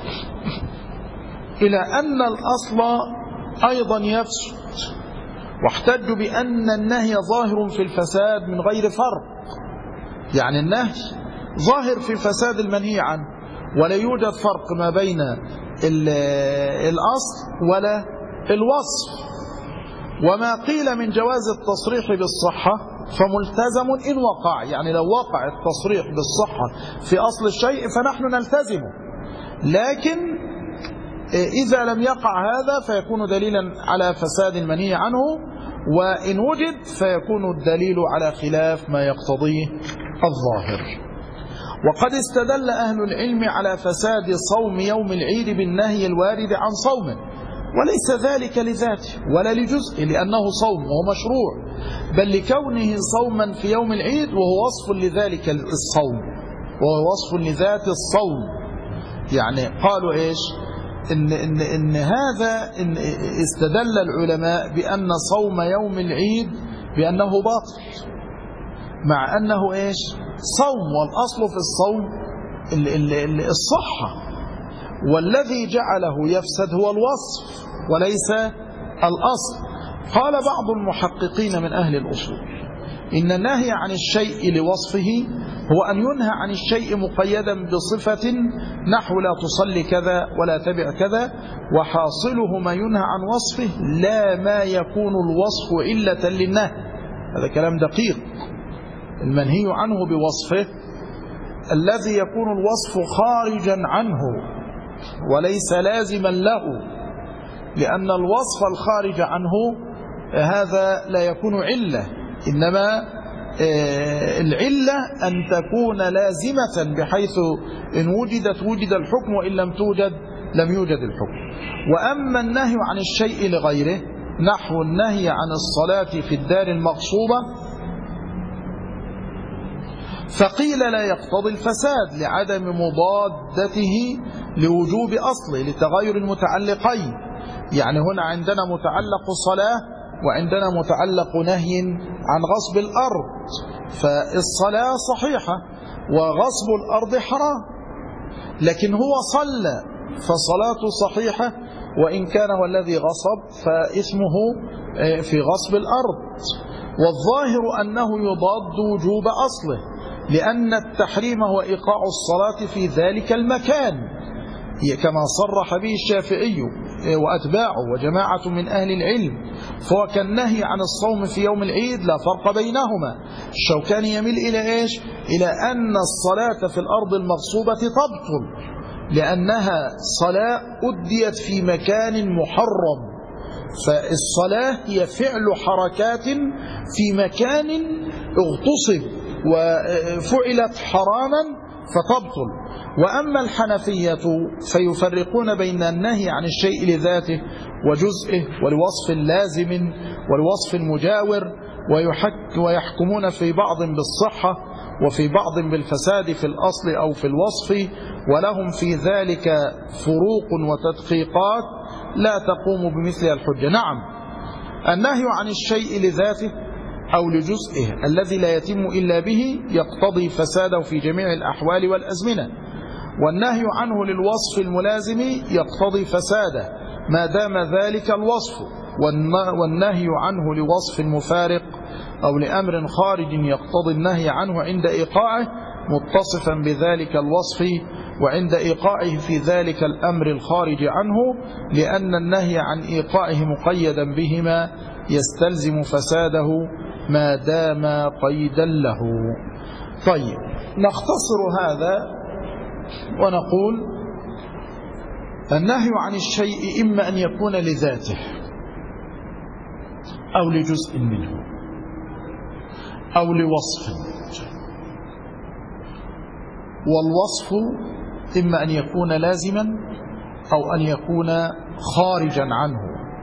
إلى أن الأصل أيضا يفسد، واحتجوا بأن النهي ظاهر في الفساد من غير فرق. يعني النهي ظاهر في فساد المنهي عنه، ولا يوجد فرق ما بين الأصل ولا الوصف. وما قيل من جواز التصريح بالصحة فملتزم إن وقع، يعني لو وقع التصريح بالصحة في أصل الشيء فنحن نلتزمه، لكن إذا لم يقع هذا فيكون دليلا على فساد المنهي عنه، وإن وجد فيكون الدليل على خلاف ما يقتضيه الظاهر. وقد استدل أهل العلم على فساد صوم يوم العيد بالنهي الوارد عن صومه، وليس ذلك لذاته ولا لجزء، لأنه صوم وهو مشروع، بل لكونه صوما في يوم العيد وهو وصف لذلك الصوم، وهو وصف لذات الصوم. يعني قالوا إيش؟ إن هذا استدل العلماء بأن صوم يوم العيد بأنه باطل، مع أنه إيش؟ صوم، والأصل في الصوم الصحة، والذي جعله يفسد هو الوصف وليس الأصل. قال بعض المحققين من أهل الأصول إن النهي عن الشيء لوصفه هو أن ينهى عن الشيء مقيدا بصفة نحو لا تصلي كذا ولا تبع كذا، وحاصله ما ينهى عن وصفه لا ما يكون الوصف علة للنهي. هذا كلام دقيق، المنهي عنه بوصفه الذي يكون الوصف خارجا عنه وليس لازما له، لأن الوصف الخارج عنه هذا لا يكون علة، إنما العلة أن تكون لازمة بحيث إن وجدت وجد الحكم وإن لم توجد لم يوجد الحكم. وأما النهي عن الشيء لغيره نحو النهي عن الصلاة في الدار المغصوبة فقيل لا يقتضي الفساد لعدم مضادته لوجوب أصله لتغير المتعلقين. يعني هنا عندنا متعلق صلاة وعندنا متعلق نهي عن غصب الأرض، فالصلاة صحيحة وغصب الأرض حرام، لكن هو صلى فصلاته صحيحة وإن كان هو الذي غصب فإثمه في غصب الأرض. والظاهر أنه يضاد وجوب أصله، لأن التحريم هو إيقاع الصلاة في ذلك المكان كما صرح به الشافعي وأتباعه وجماعة من أهل العلم، فهو كالنهي عن الصوم في يوم العيد لا فرق بينهما. الشوكاني يميل إلى إيش؟ إلى أن الصلاة في الأرض المغصوبة تبطل لأنها صلاة أديت في مكان محرم، فالصلاة هي فعل حركات في مكان اغتصب وفعلت حراما فتبطل. وأما الحنفية فيفرقون بين النهي عن الشيء لذاته وجزئه والوصف اللازم والوصف المجاور، ويحكمون في بعض بالصحة وفي بعض بالفساد في الأصل أو في الوصف، ولهم في ذلك فروق وتدقيقات لا تقوم بمثلها الحجة. نعم، النهي عن الشيء لذاته أو لجزئه الذي لا يتم إلا به يقتضي فساده في جميع الأحوال والأزمنة، والنهي عنه للوصف الملازم يقتضي فساده ما دام ذلك الوصف، والنهي عنه لوصف مفارق أو لأمر خارج يقتضي النهي عنه عند إيقاعه متصفا بذلك الوصف وعند إيقاعه في ذلك الأمر الخارج عنه، لأن النهي عن إيقاعه مقيدا بهما يستلزم فساده ما دام قيدا له. طيب، نختصر هذا ونقول النهي عن الشيء إما أن يكون لذاته أو لجزء منه أو لوصف، والوصف إما أن يكون لازما أو أن يكون خارجا عنه.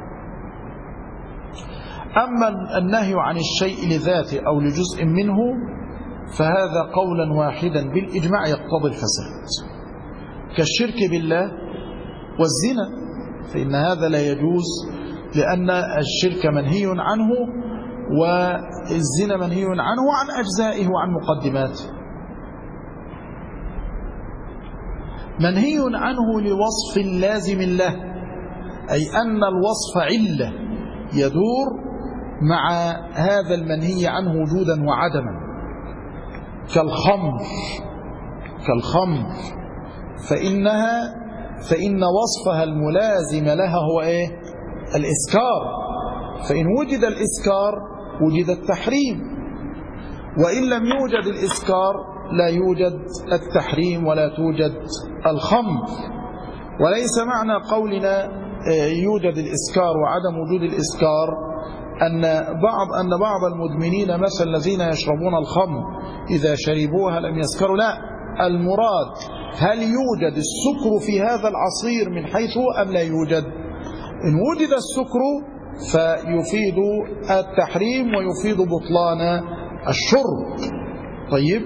أما النهي عن الشيء لذاته أو لجزء منه فهذا قولا واحدا بالإجماع يقتضي الفساد، كالشرك بالله والزنا، فإن هذا لا يجوز لأن الشرك منهي عنه والزنا منهي عنه عن أجزائه وعن مقدماته. منهي عنه لوصف لازم له، أي أن الوصف علة يدور مع هذا المنهي عنه وجودا وعدما، كالخمر فإن وصفها الملازم لها هو إيه؟ الإسكار، فإن وجد الإسكار وجد التحريم، وإن لم يوجد الإسكار لا يوجد التحريم ولا توجد الخمر. وليس معنى قولنا يوجد الإسكار وعدم وجود الإسكار أن بعض المدمنين مثلا الذين يشربون الخمر إذا شربوها لم يسكروا، لا، المراد هل يوجد السكر في هذا العصير من حيث أم لا يوجد؟ إن وجد السكر فيفيد التحريم ويفيد بطلان الشرب. طيب،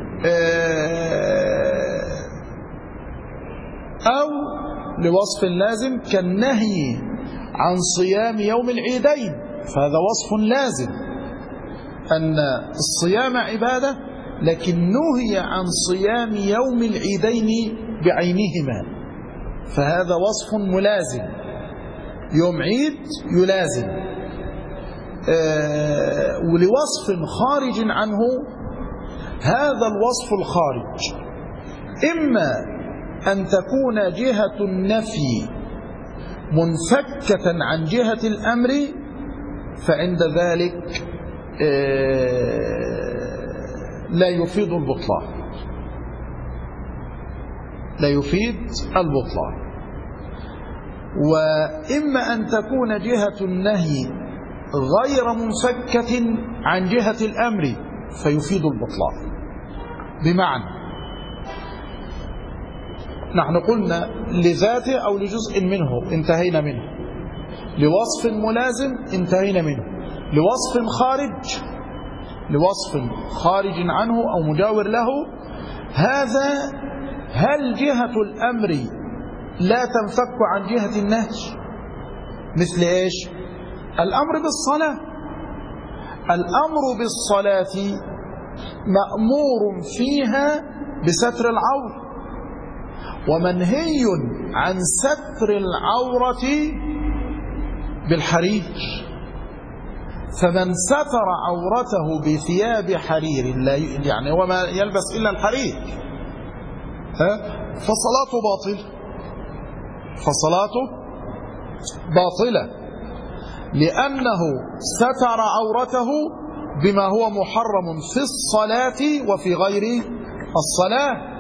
أو لوصف لازم كالنهي عن صيام يوم العيدين، فهذا وصف لازم أن الصيام عبادة، لكن نهي عن صيام يوم العيدين بعينهما، فهذا وصف ملازم، يوم عيد يلازم. ولوصف خارج عنه هذا الوصف الخارج إما أن تكون جهة النفي منفكة عن جهة الأمر، فعند ذلك لا يفيد البطلان، لا يفيد البطلان. وإما أن تكون جهة النهي غير منفكة عن جهة الأمر فيفيد البطلان. بمعنى نحن قلنا لذاته أو لجزء منه انتهينا منه، لوصف ملازم انتهينا منه، لوصف خارج عنه أو مجاور له، هذا هل جهة الأمر لا تنفك عن جهة النهي؟ مثل إيش؟ الأمر بالصلاة. الأمر بالصلاة مأمور فيها بستر العورة، ومنهي عن ستر العورة بالحرير. فمن ستر عورته بثياب حرير يعني هو ما يلبس إلا الحرير فصلاته باطلة لأنه ستر عورته بما هو محرم في الصلاة وفي غير الصلاة،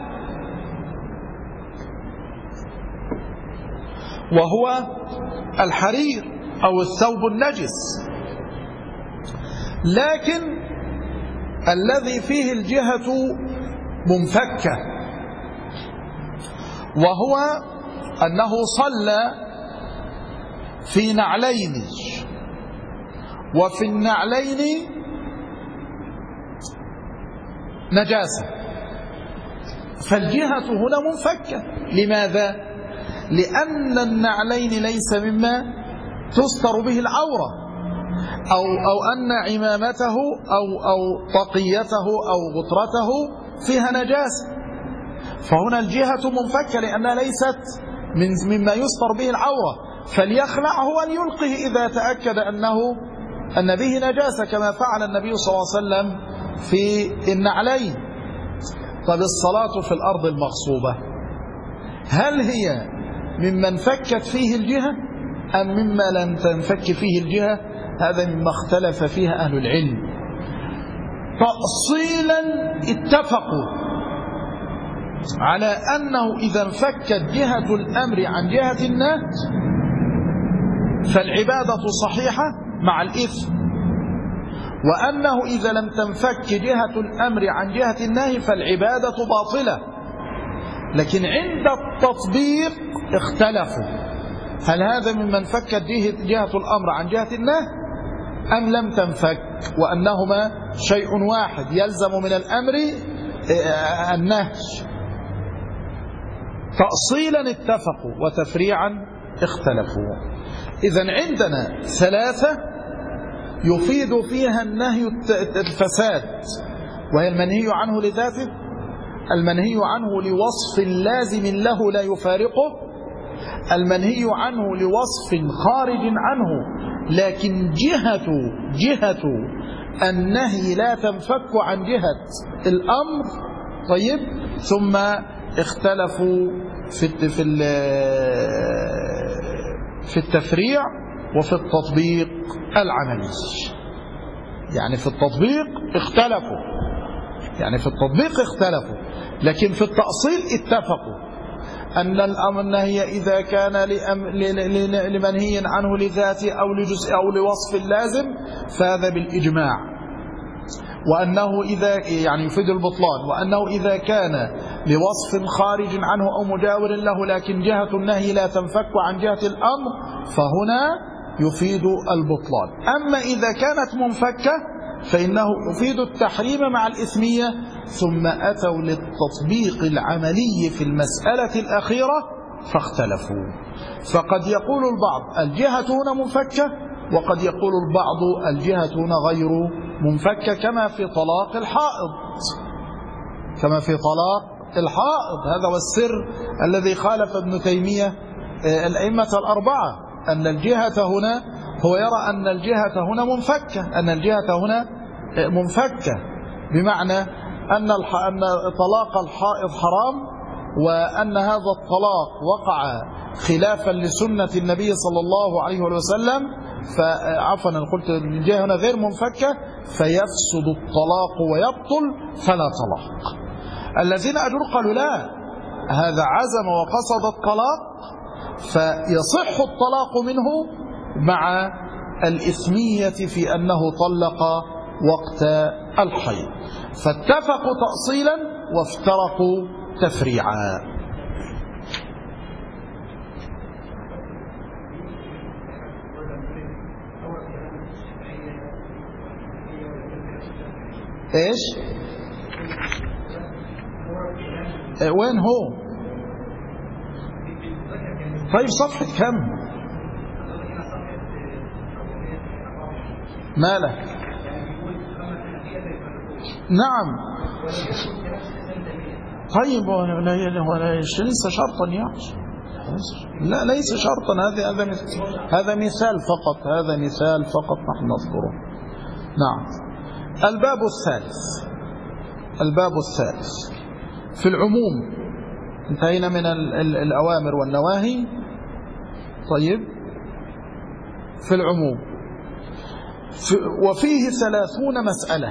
وهو الحرير أو الثوب النجس. لكن الذي فيه الجهة منفكة، وهو أنه صلى في نعلين، وفي النعلين نجاسة، فالجهة هنا منفكة. لماذا؟ لأن النعلين ليس مما تستر به العورة، أو أن عمامته أو طقيته أو غطرته فيها نجاسة، فهنا الجهة منفكة لأنها ليست مما يستر به العورة، فليخلعه أن يلقه إذا تأكد أن به نجاسة، كما فعل النبي صلى الله عليه وسلم في النعلين. طب الصلاة في الأرض المغصوبة هل هي ممن فكت فيه الجهة أم مما لم تنفك فيه الجهة؟ هذا مما اختلف فيها أهل العلم. تأصيلا اتفقوا على أنه إذا انفكت جهة الأمر عن جهة النهي فالعبادة صحيحة مع الإثم، وأنه إذا لم تنفك جهة الأمر عن جهة النهي فالعبادة باطلة. لكن عند التطبيق اختلفوا، هل هذا ممن فكت جهة الأمر عن جهة النهي أم لم تنفك، وأنهما شيء واحد يلزم من الأمر النهي. تأصيلا اتفقوا وتفريعا اختلفوا. إذن عندنا ثلاثة يفيد فيها النهي الفساد، وهي المنهي عنه لذاته، المنهي عنه لوصف لازم له لا يفارقه، المنهي عنه لوصف خارج عنه لكن جهة النهي لا تنفك عن جهة الأمر. طيب، ثم اختلفوا في التفريع وفي التطبيق العملي. يعني في التطبيق اختلفوا، لكن في التأصيل اتفقوا أن الأمر النهي إذا كان لمنهي عنه لذاته أو لجزء أو لوصف لازم فهذا بالإجماع، وأنه إذا يعني يفيد البطلان، وأنه إذا كان لوصف خارج عنه أو مجاور له لكن جهة النهي لا تنفك عن جهة الأمر فهنا يفيد البطلان. أما إذا كانت منفكة فإنه يفيد التحريم مع الإثمية. ثم أتوا للتطبيق العملي في المسألة الأخيرة فاختلفوا، فقد يقول البعض الجهة هنا منفكة، وقد يقول البعض الجهة هنا غير منفكة، كما في طلاق الحائض. هذا هو السر الذي خالف ابن تيمية الأئمة الأربعة، أن الجهة هنا هو يرى أن الجهة هنا منفكة، بمعنى أن طلاق الحائض حرام، وأن هذا الطلاق وقع خلافا لسنة النبي صلى الله عليه وسلم، عفوا أنا قلت الجهة هنا غير منفكة فيفسد الطلاق ويبطل فلا طلاق. الذين أجروا قالوا لا، هذا عزم وقصد الطلاق فيصح الطلاق منه مع الإثمية في أنه طلق وقت الحيض، فاتفقوا تأصيلا وافترقوا تفريعا. ايش؟ وين هو؟ طيب صفحة كم؟ ماله؟ نعم. طيب ليس شرطا يعني، لا ليس شرطا، هذا مثال فقط، هذا مثال فقط نحن نذكره. نعم. الباب الثالث، الباب الثالث في العموم، انتهينا من الأوامر والنواهي. طيب في العموم وفيه 30 مسألة.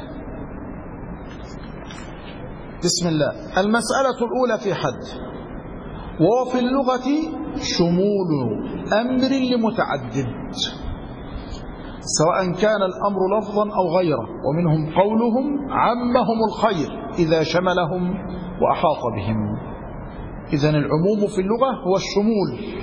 بسم الله. المسألة الأولى في حد، وهو في اللغة شمول أمر لمتعدد سواء كان الأمر لفظا أو غيره، ومنهم قولهم عمهم الخير إذا شملهم وأحاط بهم. إذن العموم في اللغة هو الشمول،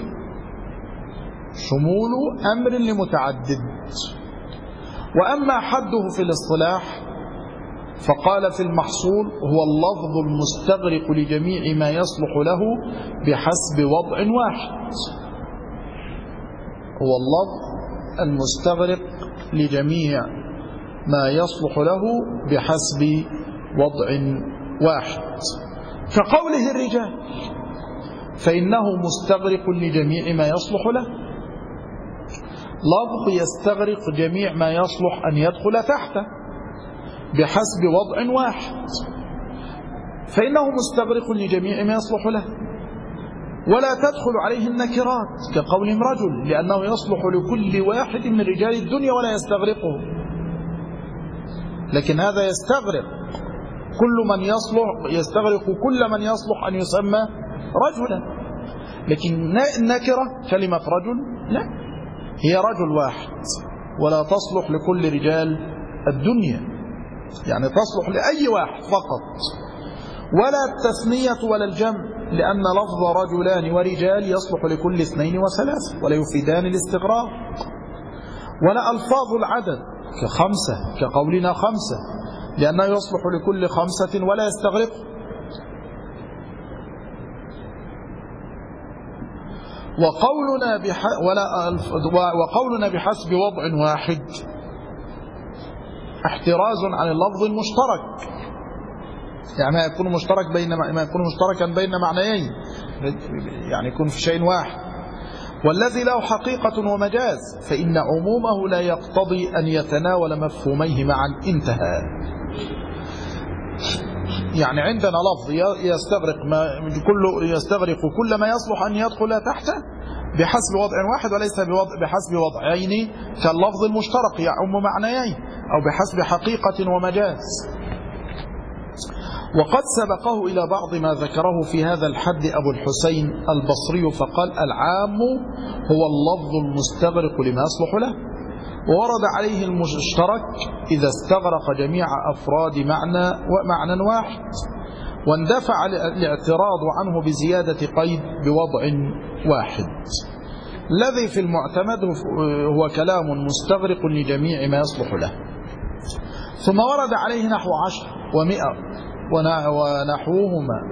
شمول أمر لمتعدد. وأما حده في الاصطلاح فقال في المحصول هو اللفظ المستغرق لجميع ما يصلح له بحسب وضع واحد. هو اللفظ المستغرق لجميع ما يصلح له بحسب وضع واحد، كقوله الرجال فإنه مستغرق لجميع ما يصلح له، لفظ يستغرق جميع ما يصلح أن يدخل تحته بحسب وضع واحد، فإنه مستغرق لجميع ما يصلح له. ولا تدخل عليه النكرات كقولهم رجل، لأنه يصلح لكل واحد من رجال الدنيا ولا يستغرقه، لكن هذا يستغرق كل من يصلح، يستغرق كل من يصلح أن يسمى رجلا. لكن النكرة كلمة رجل لا، هي رجل واحد ولا تصلح لكل رجال الدنيا، يعني تصلح لأي واحد فقط. ولا التثنية ولا الجمع، لأن لفظ رجلان ورجال يصلح لكل 2 و3 ولا يفيدان الاستغراق. ولا ألفاظ العدد ك5 كقولنا 5، لأنه يصلح لكل 5 ولا يستغرق. وقولنا بحسب وضع واحد احتراز عن اللفظ المشترك، يعني ما يكون مشتركا بين معنيين، يعني يكون في شيء واحد. والذي له حقيقة ومجاز فإن عمومه لا يقتضي أن يتناول مفهوميه معا. انتهى. يعني عندنا لفظ يستغرق كل ما يصلح أن يدخل تحته بحسب وضع واحد، وليس بحسب وضعين كاللفظ المشترك يعم معنيين، أو بحسب حقيقة ومجاز. وقد سبقه إلى بعض ما ذكره في هذا الحد أبو الحسين البصري فقال العام هو اللفظ المستغرق لما يصلح له، وورد عليه المشترك إذا استغرق جميع أفراد معنى واحد، واندفع الاعتراض عنه بزيادة قيد بوضع واحد. الذي في المعتمد هو كلام مستغرق لجميع ما يصلح له. ثم ورد عليه نحو 10 و100 ونحوهما،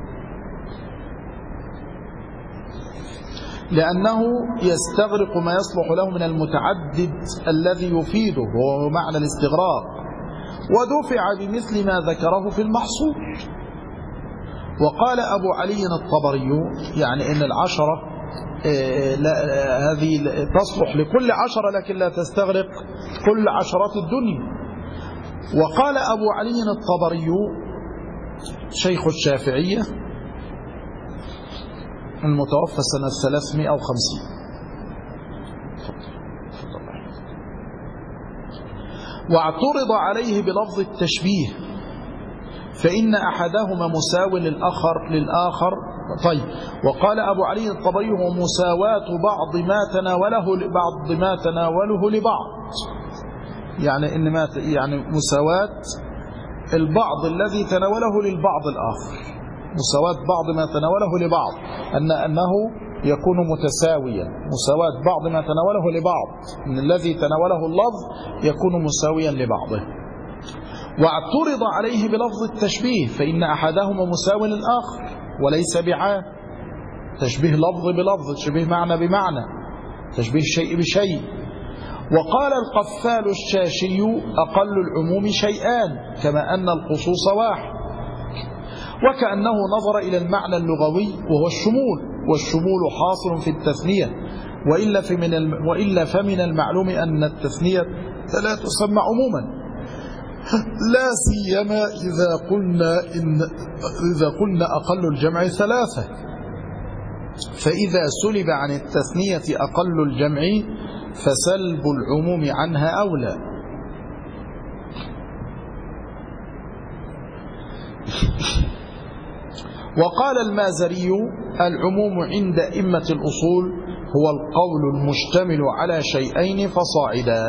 لأنه يستغرق ما يصلح له من المتعدد الذي يفيده وهو معنى الاستغراق، ودفع بمثل ما ذكره في المحصول. وقال أبو علي الطبري يعني إن 10 هذه تصلح لكل 10 لكن لا تستغرق كل عشرات الدنيا. وقال أبو علي الطبري شيخ الشافعية المتوفى سنة 350. واعترض عليه بلفظ التشبيه فإن أحدهما مساو للآخر. طيب، وقال أبو علي الطبري هو مساواة بعض ما تناوله لبعض، يعني إن ما يعني مساواة البعض الذي تناوله للبعض الآخر، مساواة بعض ما تناوله لبعض، أنه يكون متساويا، مساواة بعض ما تناوله لبعض، من الذي تناوله اللفظ يكون مساويا لبعضه. واعترض عليه بلفظ التشبيه فإن أحدهما مساو للآخر وليس بعام، تشبيه لفظ بلفظ، تشبيه معنى بمعنى، تشبيه شيء بشيء. وقال القفال الشاشي أقل العموم شيئان كما أن الخصوص واحد، وكأنه نظر إلى المعنى اللغوي وهو الشمول، والشمول حاصل في التثنية، وإلا فمن المعلوم أن التثنية لا تسمى عموما، لا سيما إذا قلنا أقل الجمع ثلاثة، فإذا سلب عن التثنية أقل الجمع فسلب العموم عنها أولى. وقال المازري العموم عند أئمة الأصول هو القول المشتمل على شيئين فصاعدا،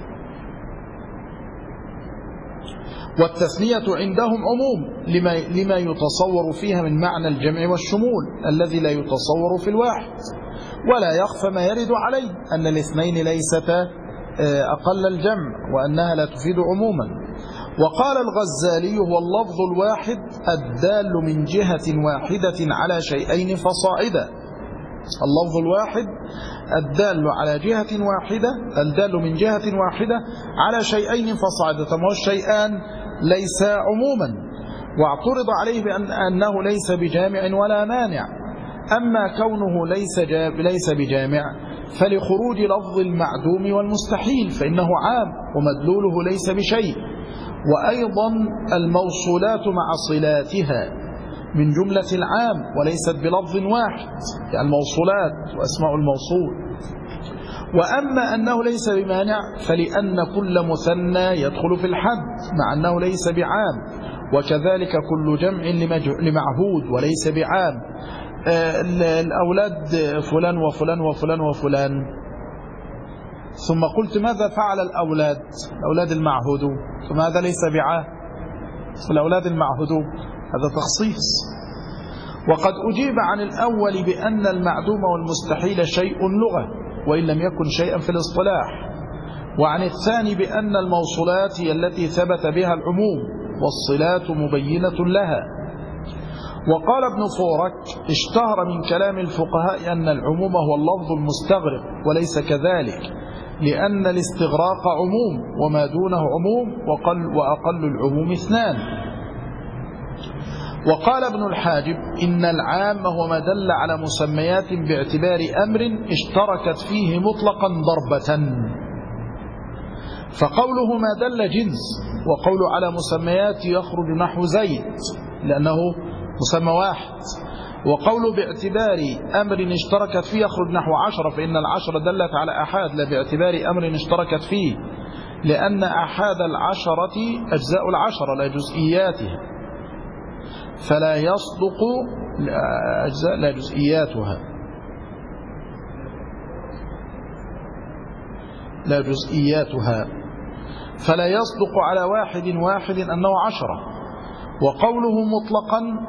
والتثنية عندهم عموم لما يتصور فيها من معنى الجمع والشمول الذي لا يتصور في الواحد، ولا يخفى ما يرد عليه أن الاثنين ليستا أقل الجمع وأنها لا تفيد عموما. وقال الغزالي هو اللفظ الواحد الدال من جهة واحدة على شيئين فصاعدا، اللفظ الواحد الدال على جهة واحدة، الدال من جهة واحدة على شيئين فصاعدا، فما هو الشيئان ليس عموما. واعترض عليه بأنه ليس بجامع ولا مانع، أما كونه ليس بجامع فلخروج لفظ المعدوم والمستحيل فإنه عام ومدلوله ليس بشيء. وأيضا الموصولات مع صلاتها من جملة العام وليست بلفظ واحد، يعني الموصولات وأسماء الموصول. وأما أنه ليس بمانع فلأن كل مثنى يدخل في الحد مع أنه ليس بعام، وكذلك كل جمع لمعهود وليس بعام. الأولاد فلان وفلان وفلان وفلان، ثم قلت ماذا فعل الأولاد المعهودون، ثم هذا ليس بعام، الأولاد المعهودون هذا تخصيص. وقد أجيب عن الأول بأن المعدوم والمستحيل شيء لغة وإن لم يكن شيئا في الاصطلاح، وعن الثاني بأن الموصولات هي التي ثبت بها العموم والصلات مبينة لها. وقال ابن فورك اشتهر من كلام الفقهاء أن العموم هو اللفظ المستغرق، وليس كذلك، لأن الاستغراق عموم وما دونه عموم، وأقل العموم اثنان. وقال ابن الحاجب إن العام هو ما دل على مسميات باعتبار أمر اشتركت فيه مطلقا ضربة، فقوله ما دل جنس، وقوله على مسميات يخرج نحو زيد لأنه مسمى واحد، وقوله باعتبار أمر اشتركت فيه يخرج نحو 10 فإن 10 دلت على أحاد لا باعتبار أمر اشتركت فيه، لأن أحاد 10 أجزاء 10 لا جزئياتها، فلا يصدق أجزاء لا جزئياتها فلا يصدق على واحد أنه 10. وقوله مطلقا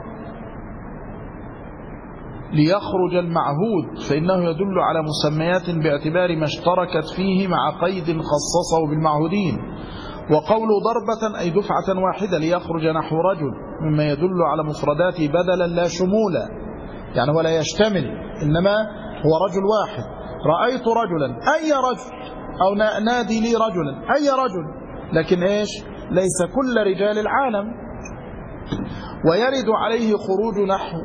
ليخرج المعهود فإنه يدل على مسميات باعتبار ما اشتركت فيه مع قيد خصصه بالمعهودين. وقول ضربة أي دفعة واحدة ليخرج نحو رجل مما يدل على مفرداته بدلا لا شمولا، يعني ولا يشتمل، إنما هو رجل واحد. رأيت رجلا أي رجل، أو نادي لي رجلا أي رجل، لكن إيش ليس كل رجال العالم. ويرد عليه خروج نحو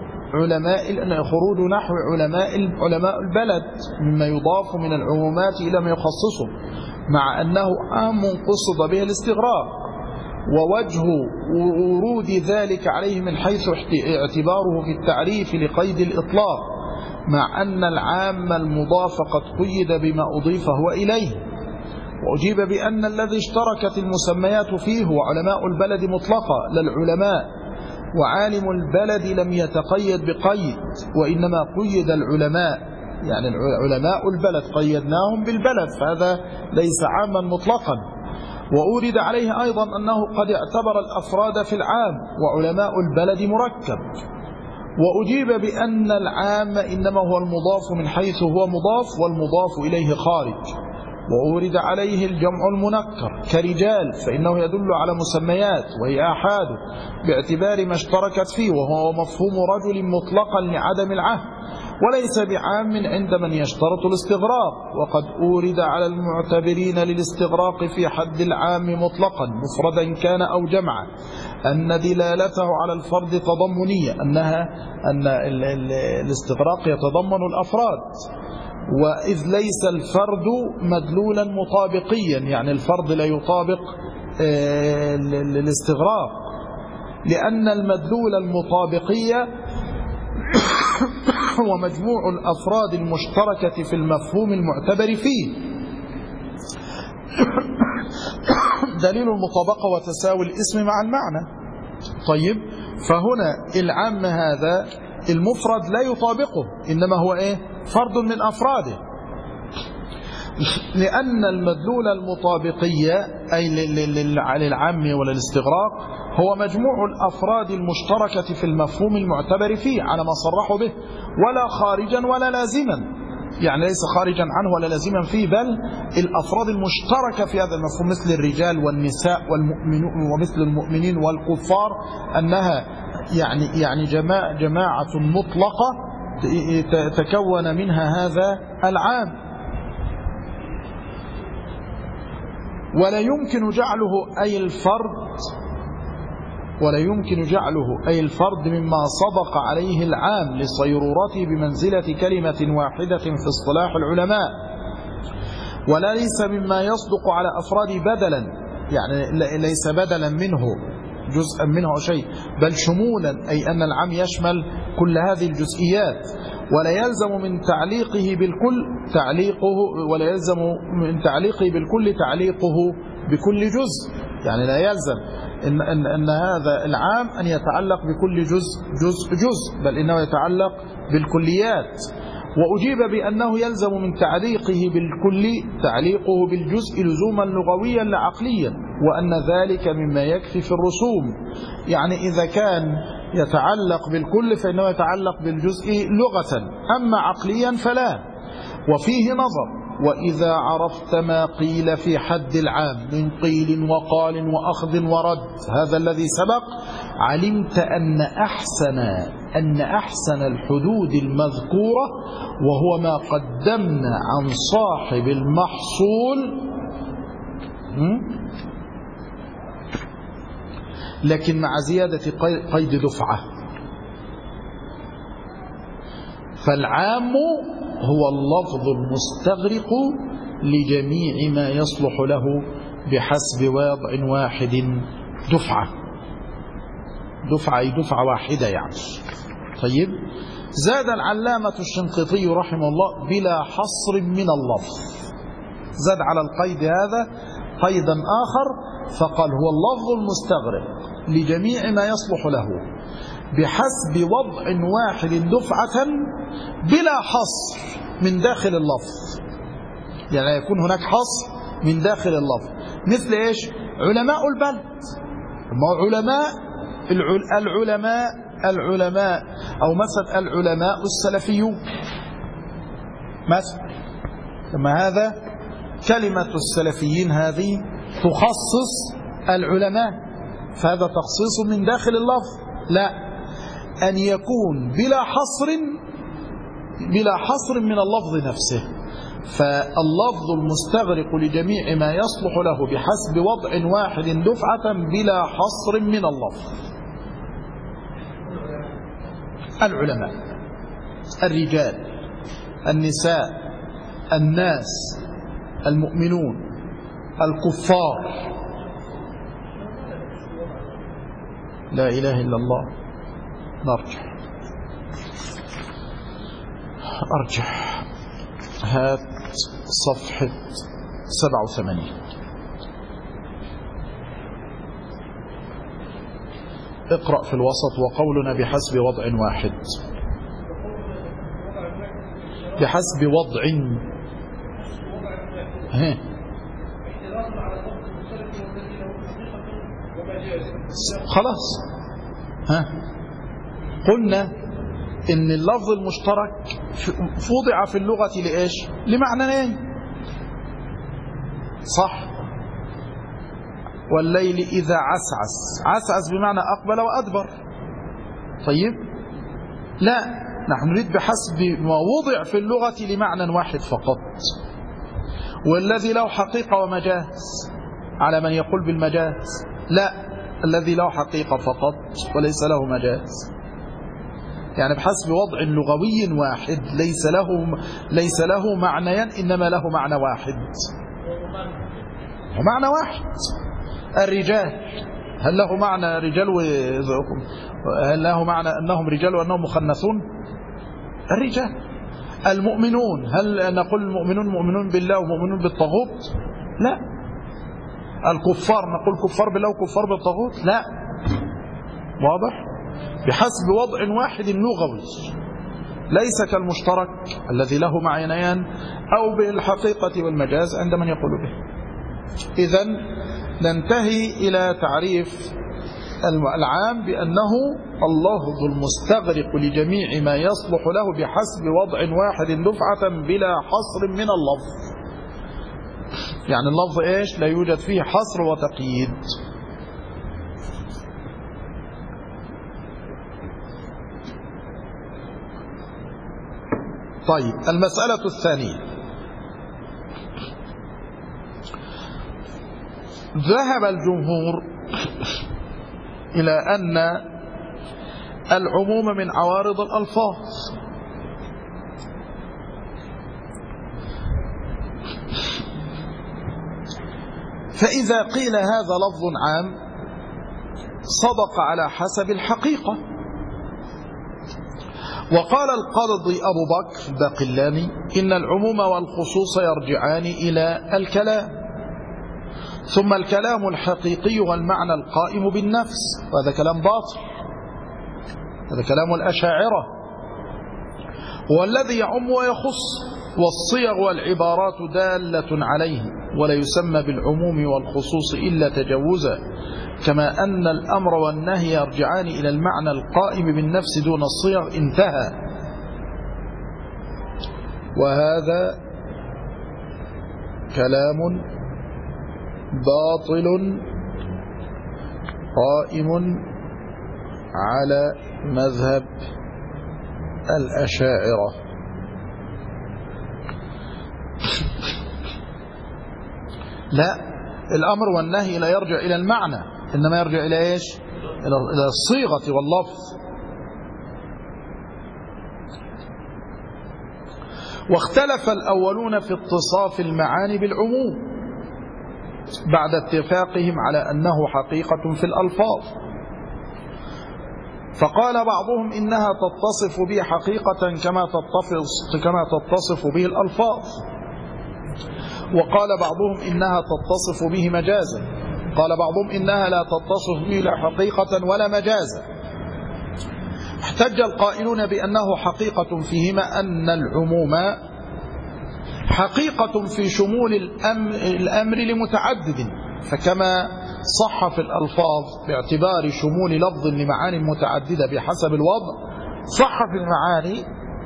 علماء البلد مما يضاف من العمومات إلى ما يخصصه، مع أنه عام قصد به الاستغراق. ووجه ورود ذلك عليه من حيث اعتباره في التعريف لقيد الإطلاق، مع أن العام المضاف قد قيد بما أضيف هو إليه. وأجيب بأن الذي اشتركت المسميات فيه هو علماء البلد مطلقا لا العلماء، وعالم البلد لم يتقيد بقيد وإنما قيد العلماء، يعني علماء البلد قيدناهم بالبلد، فهذا ليس عاما مطلقا. وأورد عليه أيضا أنه قد اعتبر الأفراد في العام وعلماء البلد مركب. وأجيب بأن العام إنما هو المضاف من حيث هو مضاف والمضاف إليه خارج. وأورد عليه الجمع المنكر كرجال فإنه يدل على مسميات وهي آحاد باعتبار ما اشتركت فيه، وهو مفهوم رجل مطلقا لعدم العهد، وليس بعام عند من يشترط الاستغراق. وقد أورد على المعتبرين للاستغراق في حد العام مطلقا مفردا كان أو جمعا أن دلالته على الفرد تضمنية، أن الاستغراق يتضمن الأفراد، وإذ ليس الفرد مدلولا مطابقيا، يعني الفرد لا يطابق الاستغراق، لأن المدلول المطابقية هو مجموع الأفراد المشتركة في المفهوم المعتبر فيه. دليل المطابقة وتساوي الاسم مع المعنى. طيب، فهنا العام هذا المفرد لا يطابقه، إنما هو فرد من أفراده، لأن المدلول المطابقية أي للعام وللاستغراق هو مجموع الأفراد المشتركة في المفهوم المعتبر فيه على ما صرحوا به، ولا خارجا ولا لازما، يعني ليس خارجا عنه ولا لازما فيه، بل الأفراد المشتركة في هذا المفهوم مثل الرجال والنساء والمؤمنون ومثل المؤمنين والكفار، أنها يعني جماعة مطلقة تكون منها هذا العام. ولا يمكن جعله أي الفرد مما صدق عليه العام لصيرورته بمنزلة كلمة واحدة في اصطلاح العلماء، ولا ليس مما يصدق على أفراد بدلا، يعني ليس بدلا منه جزءا منه أو شيء، بل شمولا، أي أن العام يشمل كل هذه الجزئيات. ولا يلزم من تعليقه بالكل تعليقه بكل جزء، يعني لا يلزم أن هذا العام أن يتعلق بكل جزء، بل إنه يتعلق بالكليات. وأجيب بأنه يلزم من تعليقه بالكل تعليقه بالجزء لزوما لغويا لا عقليا، وأن ذلك مما يكفي في الرسوم، يعني إذا كان يتعلق بالكل فإنه يتعلق بالجزء لغة، أما عقليا فلا. وفيه نظر، وإذا عرفت ما قيل في حد العام من قيل وقال وأخذ ورد، هذا الذي سبق، علمت أن أحسن الحدود المذكورة وهو ما قدمنا عن صاحب المحصول، لكن مع زيادة قيد دفعة. فالعام هو اللفظ المستغرق لجميع ما يصلح له بحسب وضع واحد دفعة واحدة يعني. طيب، زاد العلامة الشنقيطي رحمه الله بلا حصر من اللفظ، زاد على القيد هذا قيدا آخر فقال هو اللفظ المستغرق لجميع ما يصلح له بحسب وضع واحد دفعة بلا حصر من داخل اللفظ، يعني لا يكون هناك حصر من داخل اللفظ. مثل إيش؟ علماء البلد، ما العلماء أو مثلا العلماء السلفيون مثلا، كما هذا كلمة السلفيين هذه تخصص العلماء، فهذا تخصيص من داخل اللفظ. لا، أن يكون بلا حصر من اللفظ نفسه، فاللفظ المستغرق لجميع ما يصلح له بحسب وضع واحد دفعة بلا حصر من اللفظ. العلماء، الرجال، النساء، الناس، المؤمنون، الكفار، لا إله إلا الله. أرجع هات صفحة 87. اقرأ في الوسط: وقولنا بحسب وضع واحد. بحسب وضع. خلاص. قلنا ان اللفظ المشترك وضع في اللغة لإيش؟ لمعنيين، صح؟ والليل إذا عسعس، عسعس بمعنى أقبل وأدبر. طيب، لا، نحن نريد بحسب ما وضع في اللغة لمعنى واحد فقط، والذي له حقيقة ومجاز على من يقول بالمجاز. لا، الذي له حقيقة فقط وليس له مجاز، يعني بحسب وضع لغوي واحد ليس له معنيان، إنما له معنى واحد. ومعنى واحد. الرجال، هل له معنى رجال هل له معنى أنهم رجال وأنهم مخنثون؟ الرجال. المؤمنون، هل نقول المؤمنون مؤمنون بالله ومؤمنون بالطاغوت؟ لا. الكفار نقول كفار بالله وكفار بالطاغوت؟ لا. واضح؟ بحسب وضع واحد لغوي، ليس كالمشترك الذي له معنيان أو بالحقيقة والمجاز عند من يقول به. إذن ننتهي إلى تعريف العام بأنه اللفظ المستغرق لجميع ما يصلح له بحسب وضع واحد دفعة بلا حصر من اللفظ. يعني اللفظ إيش؟ لا يوجد فيه حصر وتقييد. طيب، المسألة الثانية: ذهب الجمهور إلى أن العموم من عوارض الألفاظ، فإذا قيل هذا لفظ عام صدق على حسب الحقيقة. وقال القاضي أبو بكر الباقلاني: إن العموم والخصوص يرجعان إلى الكلام، ثم الكلام الحقيقي والمعنى القائم بالنفس، وهذا كلام باطل، هذا كلام الأشاعرة، والذي يعم ويخص، والصيغ والعبارات دالة عليه، ولا يسمى بالعموم والخصوص إلا تجوزا، كما أن الأمر والنهي يرجعان إلى المعنى القائم بالنفس دون الصيغ. انتهى. وهذا كلام باطل قائم على مذهب الأشاعرة. لا، الأمر والنهي لا يرجع إلى المعنى، إنما يرجع إلى إيش؟ إلى الصيغة واللفظ. واختلف الأولون في اتصاف المعاني بالعموم بعد اتفاقهم على أنه حقيقة في الألفاظ، فقال بعضهم إنها تتصف به حقيقة كما تتصف به الألفاظ، وقال بعضهم إنها تتصف به مجازا، قال بعضهم إنها لا تتصف به لا حقيقة ولا مجازا. احتج القائلون بأنه حقيقة فيهما أن العموم حقيقة في شمول الأمر لمتعدد، فكما صح في الألفاظ باعتبار شمول لفظ لمعاني متعددة بحسب الوضع، صح في المعاني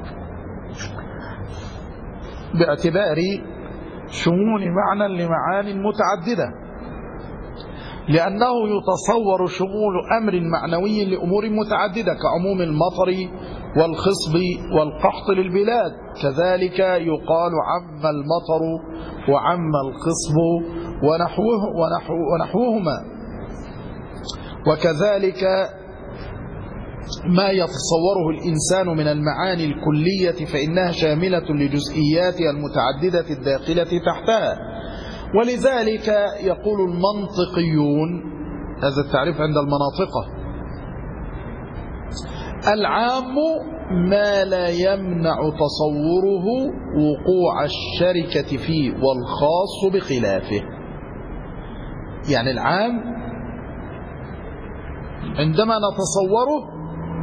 باعتبار شمول معنى لمعاني متعددة، لأنه يتصور شمول أمر معنوي لأمور متعددة كعموم المطر والخصب والقحط للبلاد، كذلك يقال عم المطر وعم الخصب ونحوهما، وكذلك ما يتصوره الإنسان من المعاني الكلية فإنها شاملة لجزئياتها المتعددة الداخلة تحتها. ولذلك يقول المنطقيون، هذا التعريف عند المناطقة، العام ما لا يمنع تصوره وقوع الشركة فيه والخاص بخلافه. يعني العام عندما نتصوره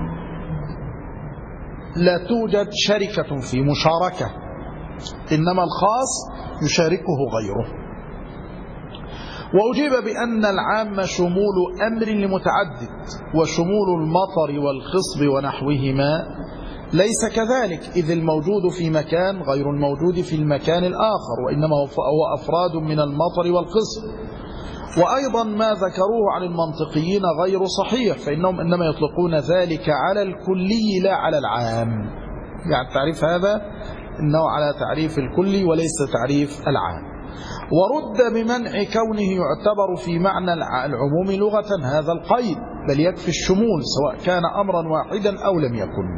لا توجد شركة في مشاركة، إنما الخاص يشاركه غيره. وأجيب بأن العام شمول أمر لمتعدد، وشمول المطر والخصب ونحوهما ليس كذلك، إذ الموجود في مكان غير الموجود في المكان الآخر، وإنما هو أفراد من المطر والخصب. وأيضا ما ذكروه عن المنطقيين غير صحيح، فإنهم إنما يطلقون ذلك على الكلي لا على العام. يعني التعريف هذا إنه على تعريف الكلي وليس تعريف العام. ورد بمنع كونه يعتبر في معنى العموم لغة هذا القيد، بل يكفي الشمول سواء كان أمرا واحدا أو لم يكن.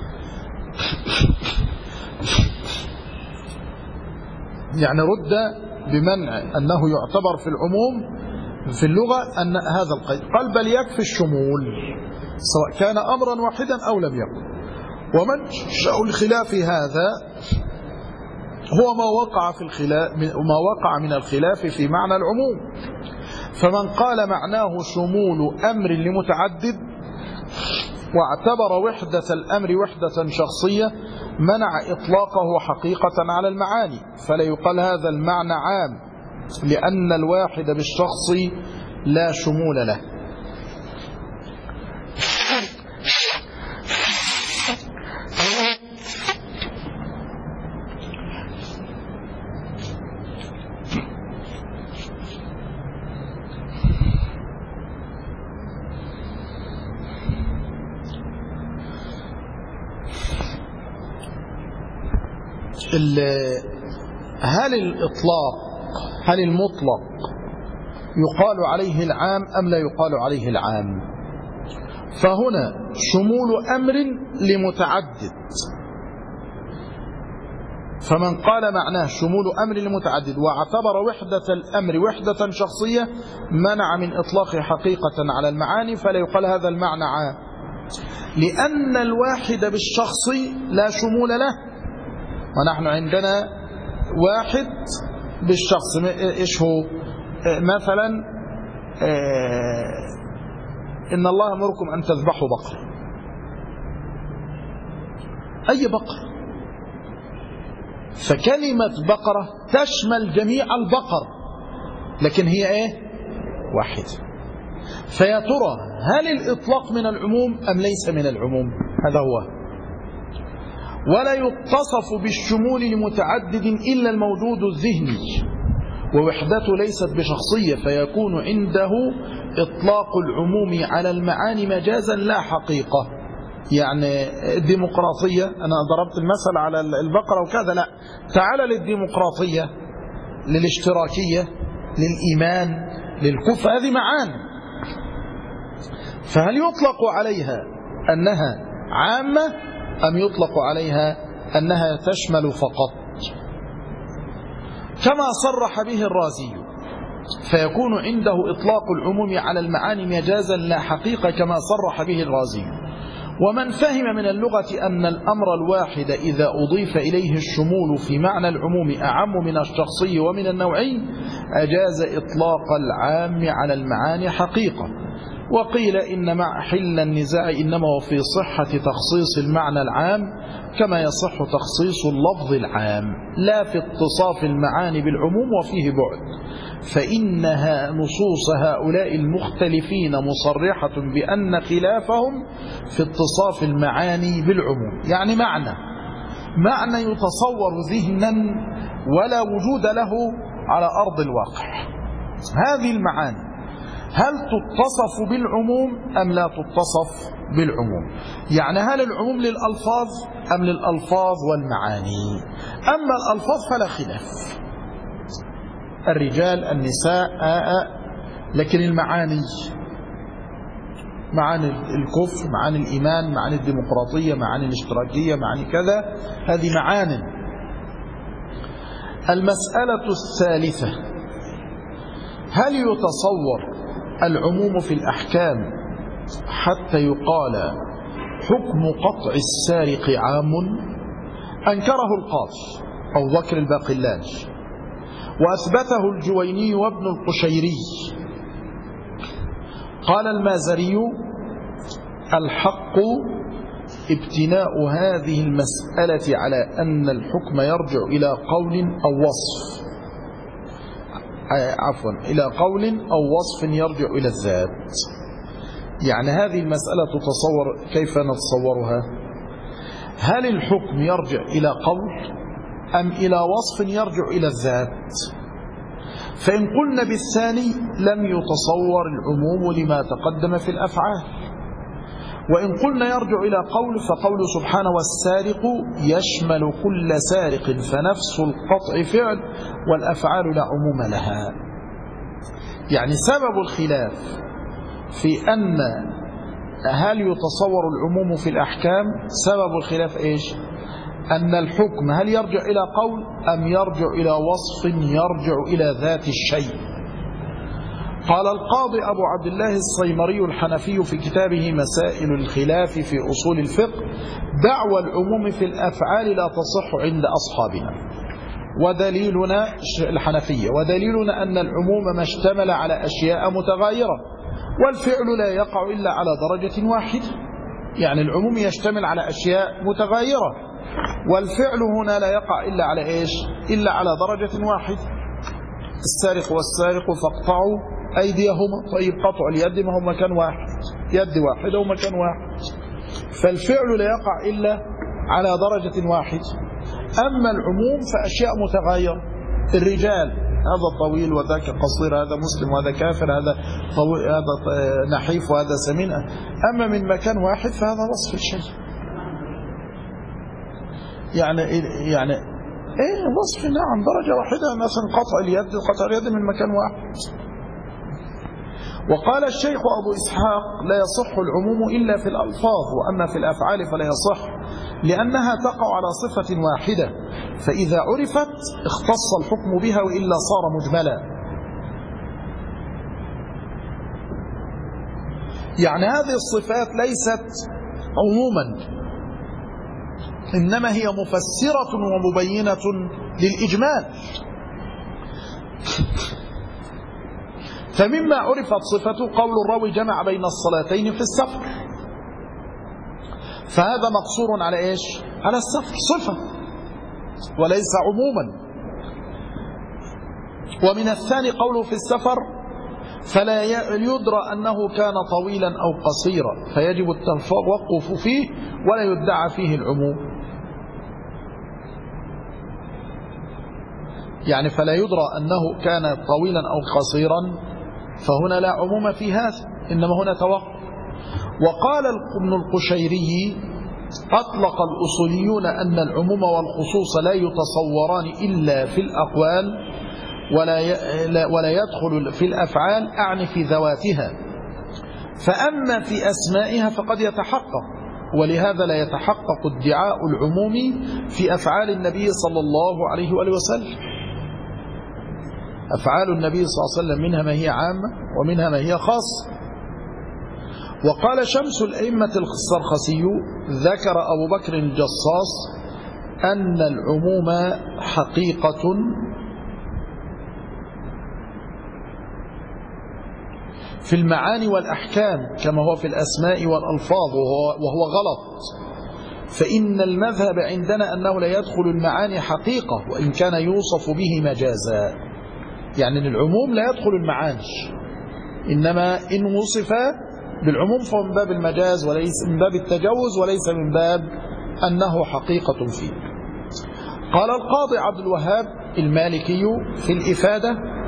يعني رد بمنع أنه يعتبر في العموم في اللغة أن هذا القيد، قال بل يكفي الشمول سواء كان أمرا واحدا أو لم يكن. ومنشأ الخلاف هذا هو ما وقع من الخلاف في معنى العموم. فمن قال معناه شمول أمر لمتعدد واعتبر وحدة الأمر وحدة شخصية منع إطلاقه حقيقة على المعاني، فلا يقال هذا المعنى عام، لأن الواحد بالشخص لا شمول له. هل المطلق يقال عليه العام أم لا يقال عليه العام؟ فهنا شمول أمر لمتعدد، فمن قال معناه شمول أمر لمتعدد واعتبر وحدة الأمر وحدة شخصية منع من إطلاق حقيقة على المعاني، فلا يقال هذا المعنى عام، لأن الواحد بالشخص لا شمول له. ونحن عندنا واحد بالشخص، إيش هو؟ مثلا إن الله أمركم أن تذبحوا بقرة، أي بقرة، فكلمة بقرة تشمل جميع البقر، لكن هي إيه؟ واحدة. فيا ترى هل الإطلاق من العموم أم ليس من العموم؟ هذا هو. ولا يتصف بالشمول لمتعدد إلا الموجود الذهني، ووحدته ليست بشخصية، فيكون عنده إطلاق العموم على المعاني مجازا لا حقيقة. يعني الديمقراطية، أنا ضربت المثل على البقرة وكذا، لا، تعال للديمقراطية، للاشتراكية، للإيمان، للكفر، هذه معاني. فهل يطلق عليها أنها عامة أم يطلق عليها أنها تشمل فقط؟ كما صرح به الرازي، فيكون عنده إطلاق العموم على المعاني مجازا لا حقيقة كما صرح به الرازي. ومن فهم من اللغة أن الأمر الواحد إذا أضيف إليه الشمول في معنى العموم أعم من الشخصي ومن النوعي أجاز إطلاق العام على المعاني حقيقة. وقيل إن محل النزاع إنما هو في صحة تخصيص المعنى العام كما يصح تخصيص اللفظ العام، لا في اتصاف المعاني بالعموم، وفيه بعد، فإنها نصوص هؤلاء المختلفين مصرحة بأن خلافهم في اتصاف المعاني بالعموم. يعني معنى يتصور ذهنا ولا وجود له على أرض الواقع. هذه المعاني هل تتصف بالعموم أم لا تتصف بالعموم؟ يعني هل العموم للألفاظ أم للألفاظ والمعاني؟ أما الألفاظ فلا خلاف، الرجال، النساء، لكن المعاني، معاني الكفر، معاني الإيمان، معاني الديمقراطية، معاني الاشتراكية، معاني كذا، هذه معاني. المسألة الثالثة: هل يتصور العموم في الأحكام حتى يقال حكم قطع السارق عام أنكره القاضي أبو بكر الباقلاني وأثبته الجويني وابن القشيري. قال المازري: الحق ابتناء هذه المسألة على أن الحكم يرجع إلى قول أو وصف، إلى قول أو وصف يرجع إلى الذات. يعني هذه المسألة تتصور كيف نتصورها؟ هل الحكم يرجع إلى قول أم إلى وصف يرجع إلى الذات؟ فإن قلنا بالثاني لم يتصور العموم لما تقدم في الأفعال، وإن قلنا يرجع إلى قول فقول سبحانه: والسارق يشمل كل سارق، فنفس القطع فعل والأفعال لا عموم لها. يعني سبب الخلاف في أن هل يتصور العموم في الأحكام، سبب الخلاف إيش؟ أن الحكم هل يرجع إلى قول أم يرجع إلى وصف يرجع إلى ذات الشيء. قال القاضي أبو عبد الله الصيمري الحنفي في كتابه مسائل الخلاف في أصول الفقه: دعوى العموم في الأفعال لا تصح عند أصحابنا، ودليلنا الحنفية، ودليلنا أن العموم ما اشتمل على أشياء متغايرة، والفعل لا يقع إلا على درجة واحدة. يعني العموم يشتمل على أشياء متغايرة، والفعل هنا لا يقع إلا على إيش؟ إلا على درجة واحدة. السارق والسارق فاقطعوا أيديهما. طيب قطع اليد ما هو مكان واحد، يد واحدة ومكان واحد، فالفعل لا يقع إلا على درجة واحدة. أما العموم فأشياء متغايرة، الرجال هذا طويل وذاك قصير، هذا مسلم وهذا كافر، هذا طويل هذا نحيف وهذا سمين. أما من مكان واحد فهذا وصف الشيء. يعني وصف نعم درجة واحدة، مثلا قطع اليد من مكان واحد. وقال الشيخ أبو إسحاق: لا يصح العموم إلا في الألفاظ، وأما في الأفعال فلا يصح، لأنها تقع على صفة واحدة، فإذا عرفت اختص الحكم بها وإلا صار مجملا. يعني هذه الصفات ليست عموما، إنما هي مفسرة ومبينة للإجمال. فمما عرفت صفته قول الراوي: جمع بين الصلاتين في السفر، فهذا مقصور على إيش؟ على السفر، صفة وليس عموما. ومن الثاني قوله في السفر فلا يدرى أنه كان طويلا أو قصيرا، فيجب التوقف فيه ولا يدعى فيه العموم. يعني فلا يدرى أنه كان طويلا أو قصيرا، فهنا لا عموم في هذا، إنما هنا توقف. وقال ابن القشيري: أطلق الأصوليون أن العموم والخصوص لا يتصوران إلا في الأقوال ولا يدخل في الأفعال، أعني في ذواتها، فأما في أسمائها فقد يتحقق، ولهذا لا يتحقق ادعاء العموم في أفعال النبي صلى الله عليه وآله وسلم. أفعال النبي صلى الله عليه وسلم منها ما هي عامة ومنها ما هي خاصة. وقال شمس الأئمة السرخسي: ذكر أبو بكر الجصاص أن العموم حقيقة في المعاني والأحكام كما هو في الأسماء والألفاظ، وهو غلط، فإن المذهب عندنا أنه لا يدخل المعاني حقيقة وإن كان يوصف به مجازا. يعني العموم لا يدخل المعاني، إنما إن وصف بالعموم فهو من باب المجاز وليس من باب التجوز، وليس من باب أنه حقيقة فيه. قال القاضي عبد الوهاب المالكي في الإفادة: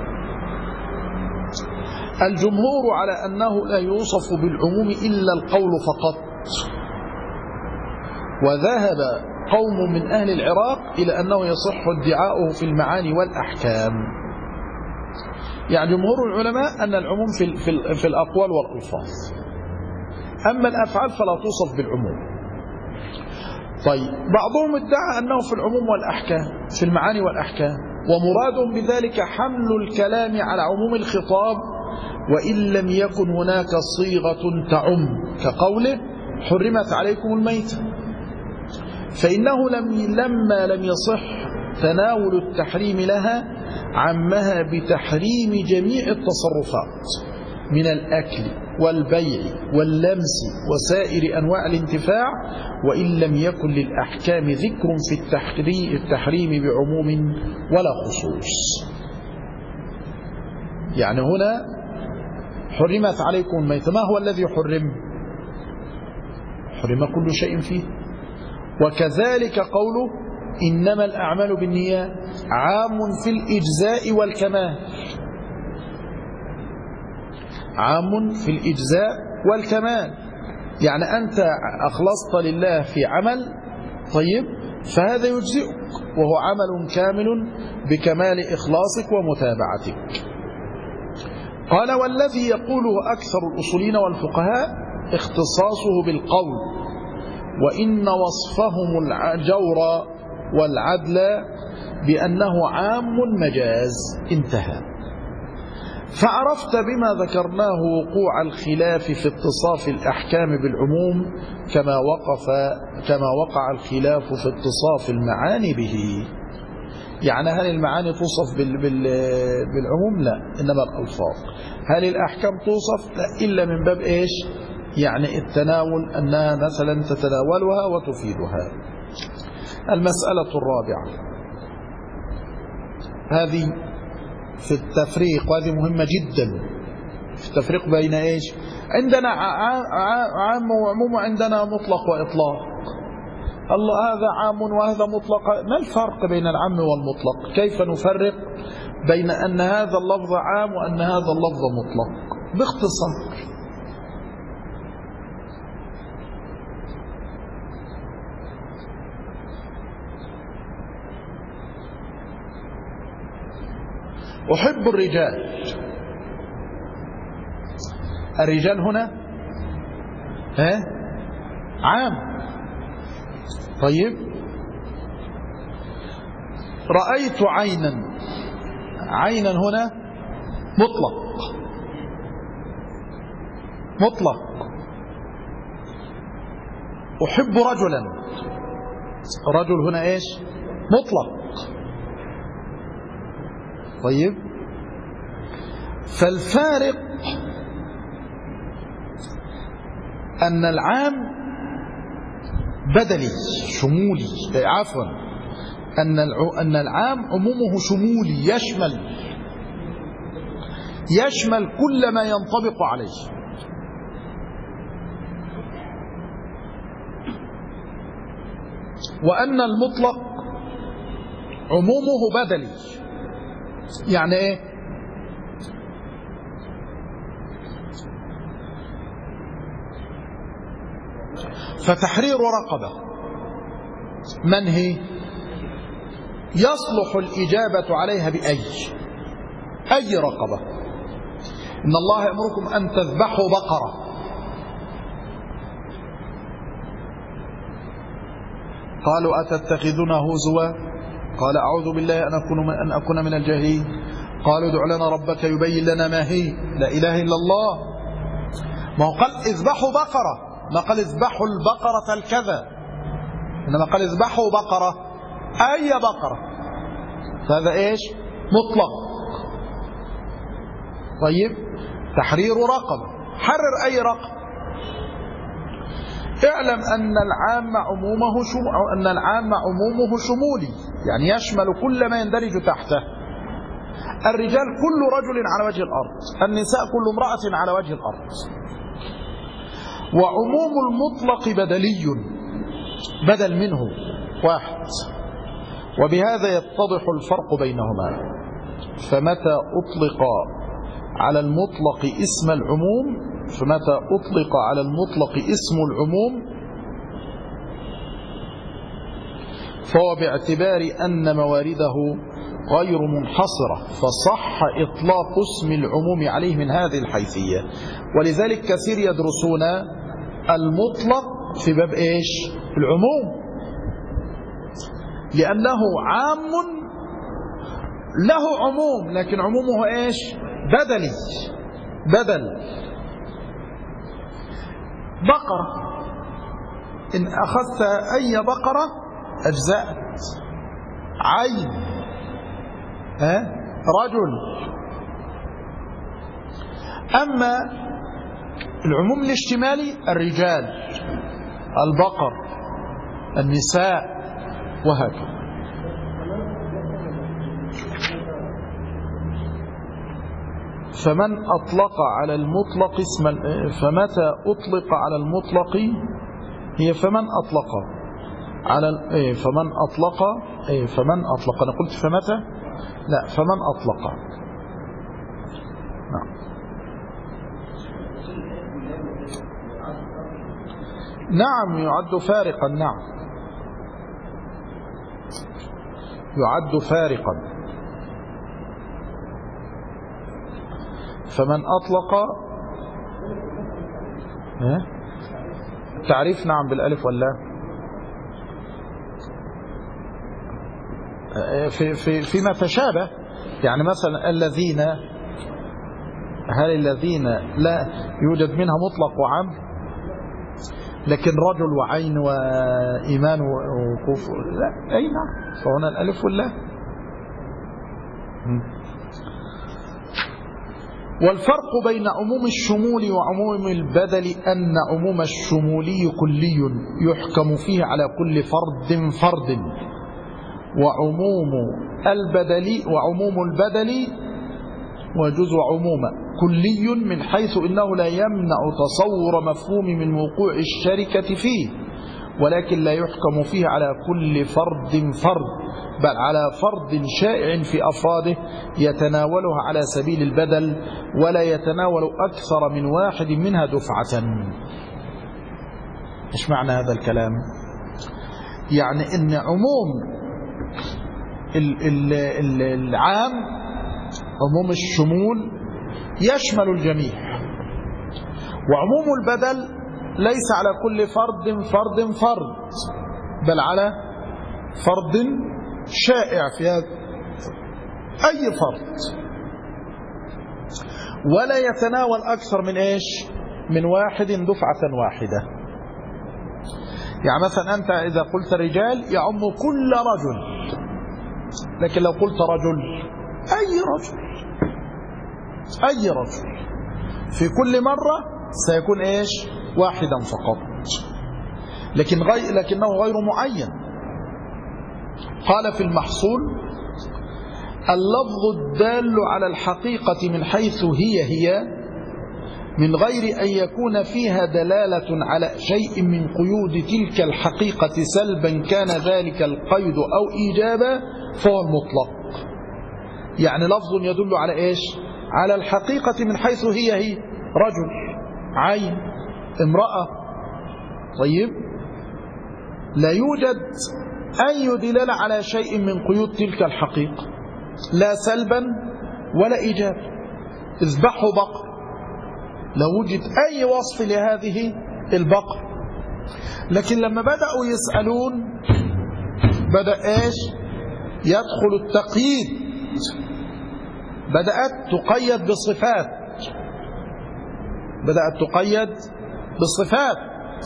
الجمهور على أنه لا يوصف بالعموم إلا القول فقط، وذهب قوم من أهل العراق إلى أنه يصح ادعاؤه في المعاني والأحكام. يعني جمهور العلماء أن العموم في الأقوال والألفاظ، أما الأفعال فلا توصف بالعموم. طيب بعضهم ادعى أنه في العموم والأحكام، في المعاني والأحكام، ومرادهم بذلك حمل الكلام على عموم الخطاب وإن لم يكن هناك صيغة تعم، كقوله: حرمت عليكم الميتة، فإنه لما لم يصح تناول التحريم لها عمها بتحريم جميع التصرفات من الأكل والبيع واللمس وسائر أنواع الانتفاع، وإن لم يكن للأحكام ذكر في التحريم بعموم ولا خصوص. يعني هنا حرمت عليكم الميتة، ما هو الذي حرم؟ حرم كل شيء فيه. وكذلك قوله إنما الأعمال بالنيات عام في الإجزاء والكمال، عام في الإجزاء والكمال، يعني أنت أخلصت لله في عمل طيب فهذا يجزئك، وهو عمل كامل بكمال إخلاصك ومتابعتك. قال والذي يقوله أكثر الأصوليين والفقهاء اختصاصه بالقول، وإن وصفهم الجور والعدل بأنه عام مجاز. انتهى. فعرفت بما ذكرناه وقوع الخلاف في اتصاف الأحكام بالعموم كما وقع الخلاف في اتصاف المعاني به. يعني هل المعاني توصف بالعموم؟ لا، إنما الألفاظ. هل الأحكام توصف؟ لا، إلا من باب إيش؟ يعني التناول، أنها مثلا تتناولها وتفيدها. المسألة الرابعة هذه في التفريق، وهذه مهمة جدا في التفريق بين إيش؟ عندنا عام وعموم، وعندنا مطلق وإطلاق. الله هذا عام وهذا مطلق، ما الفرق بين العام والمطلق؟ كيف نفرق بين أن هذا اللفظ عام وأن هذا اللفظ مطلق؟ باختصار، أحب الرجال. الرجال هنا عام طيب. رأيت عينا، عينا هنا مطلق. أحب رجلا، رجل هنا إيش؟ مطلق طيب. فالفارق أن العام بدلي شمولي، عفوا أن العام عمومه شمولي، يشمل كل ما ينطبق عليه. وأن المطلق عمومه بدلي، يعني ايه؟ فتحرير رقبة منهي، يصلح الإجابة عليها أي رقبة. إن الله يأمركم أن تذبحوا بقرة، قالوا أتتخذنا هزوا؟ قال أعوذ بالله أن أكون من الجاهلين. قالوا ادع لنا ربك يبين لنا ما هي. لا إله إلا الله. ما هو قال اذبحوا بقرة، ما قال اذبحوا البقرة الكذا، إنما قال اذبحوا بقرة، أي بقرة. فهذا إيش؟ مطلق طيب. تحرير رقبة، حرر أي رقبة. اعلم أن العام عمومه شمولي، يعني يشمل كل ما يندرج تحته. الرجال كل رجل على وجه الأرض، النساء كل امرأة على وجه الأرض. وعموم المطلق بدلي، بدل منه واحد، وبهذا يتضح الفرق بينهما. فمتى أطلق على المطلق اسم العموم فهو باعتبار أن موارده غير منحصرة، فصح إطلاق اسم العموم عليه من هذه الحيثية. ولذلك كثير يدرسون المطلق في باب إيش؟ العموم، لأنه عام له عموم، لكن عمومه إيش؟ بدل. بقرة إن أخذت أي بقرة أجزأت. عين، رجل. أما العموم الاشتمالي الرجال، البقر، النساء، وهكذا. فمن أطلق على المطلق اسم فمتى أطلق على المطلق هي فمن أطلق على فمن أطلق أنا قلت فمتى؟ لا، فمن أطلق. نعم يعد فارقا. نعم يعد فارقا. فمن أطلق تعريف نعم بالألف واللام فيما تشابه. يعني مثلا الذين، هل الذين لا يوجد منها مطلق وعام؟ لكن رجل وعين وإيمان وكفر لا، أي نعم، فهنا الألف واللام. والفرق بين عموم الشمول وعموم البدل أن عموم الشمولي كلي يحكم فيه على كل فرد، وعموم البدل وجزء عموم كلي من حيث إنه لا يمنع تصور مفهوم من وقوع الشركة فيه، ولكن لا يحكم فيه على كل فرد بل على فرد شائع في أفراده يتناولها على سبيل البدل، ولا يتناول أكثر من واحد منها دفعة. إيش معنى هذا الكلام؟ يعني إن عموم العام، عموم الشمول يشمل الجميع، وعموم البدل ليس على كل فرد بل على فرد شائع في هذا أي فرد، ولا يتناول أكثر من إيش؟ من واحد دفعة واحدة. يعني مثلا أنت إذا قلت رجال يعم كل رجل، لكن لو قلت رجل أي رجل في كل مرة سيكون إيش؟ واحدا فقط، لكنه غير معين. قال في المحصول: اللفظ الدال على الحقيقة من حيث هي من غير أن يكون فيها دلالة على شيء من قيود تلك الحقيقة سلبا كان ذلك القيد أو إيجابا فهو المطلق. يعني لفظ يدل على إيش؟ على الحقيقة من حيث هي رجل، عين، امرأة. طيب، لا يوجد أي دلالة على شيء من قيود تلك الحقيقة، لا سلبا ولا إيجابا. اذبحوا بقر، لا وجد أي وصف لهذه البقر. لكن لما بدأوا يسألون بدأ إيش؟ يدخل التقييد، بدأت تقيد بالصفات.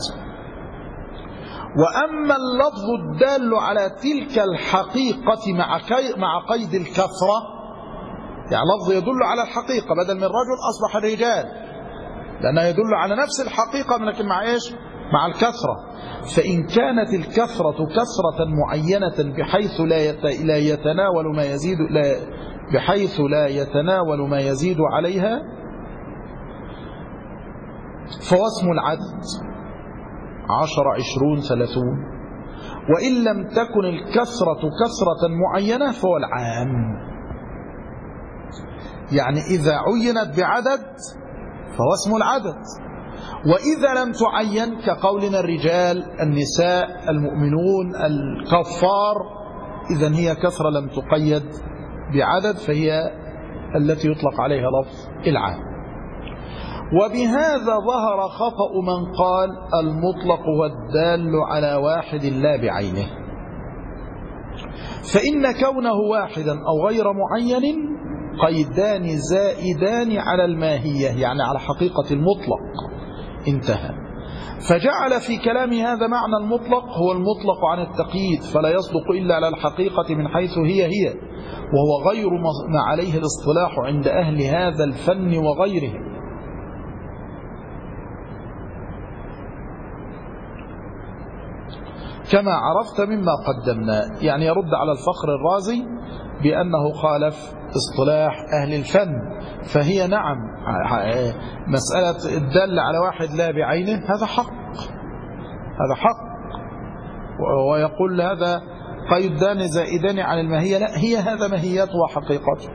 وأما اللفظ الدال على تلك الحقيقة مع قيد الكثرة، يعني لفظ يدل على الحقيقة، بدل من رجل أصبح الرجال، لأنه يدل على نفس الحقيقة لكن مع إيش؟ مع الكثرة. فإن كانت الكثرة كثرة معينة بحيث لا يتناول ما يزيد عليها فهو اسم العدد 10 20 30. وإن لم تكن الكثرة كثرة معينة فهو العام. يعني إذا عينت بعدد فهو اسم العدد، وإذا لم تعين كقولنا الرجال، النساء، المؤمنون، الكفار، إذن هي كثرة لم تقيد بعدد فهي التي يطلق عليها لفظ العام. وبهذا ظهر خطأ من قال المطلق هو الدال على واحد لا بعينه، فإن كونه واحدا أو غير معين قيدان زائدان على الماهية، يعني على حقيقة المطلق. انتهى. فجعل في كلام هذا معنى المطلق هو المطلق عن التقييد، فلا يصدق إلا على الحقيقة من حيث هي، وهو غير ما عليه الاصطلاح عند أهل هذا الفن وغيره. كما عرفت مما قدمنا، يعني يرد على الفخر الرازي بأنه خالف اصطلاح أهل الفن. فهي نعم مسألة الدل على واحد لا بعينه هذا حق، هذا حق، ويقول هذا قيدان زائدان عن الماهية، لا، هي هذا ماهيته وحقيقته.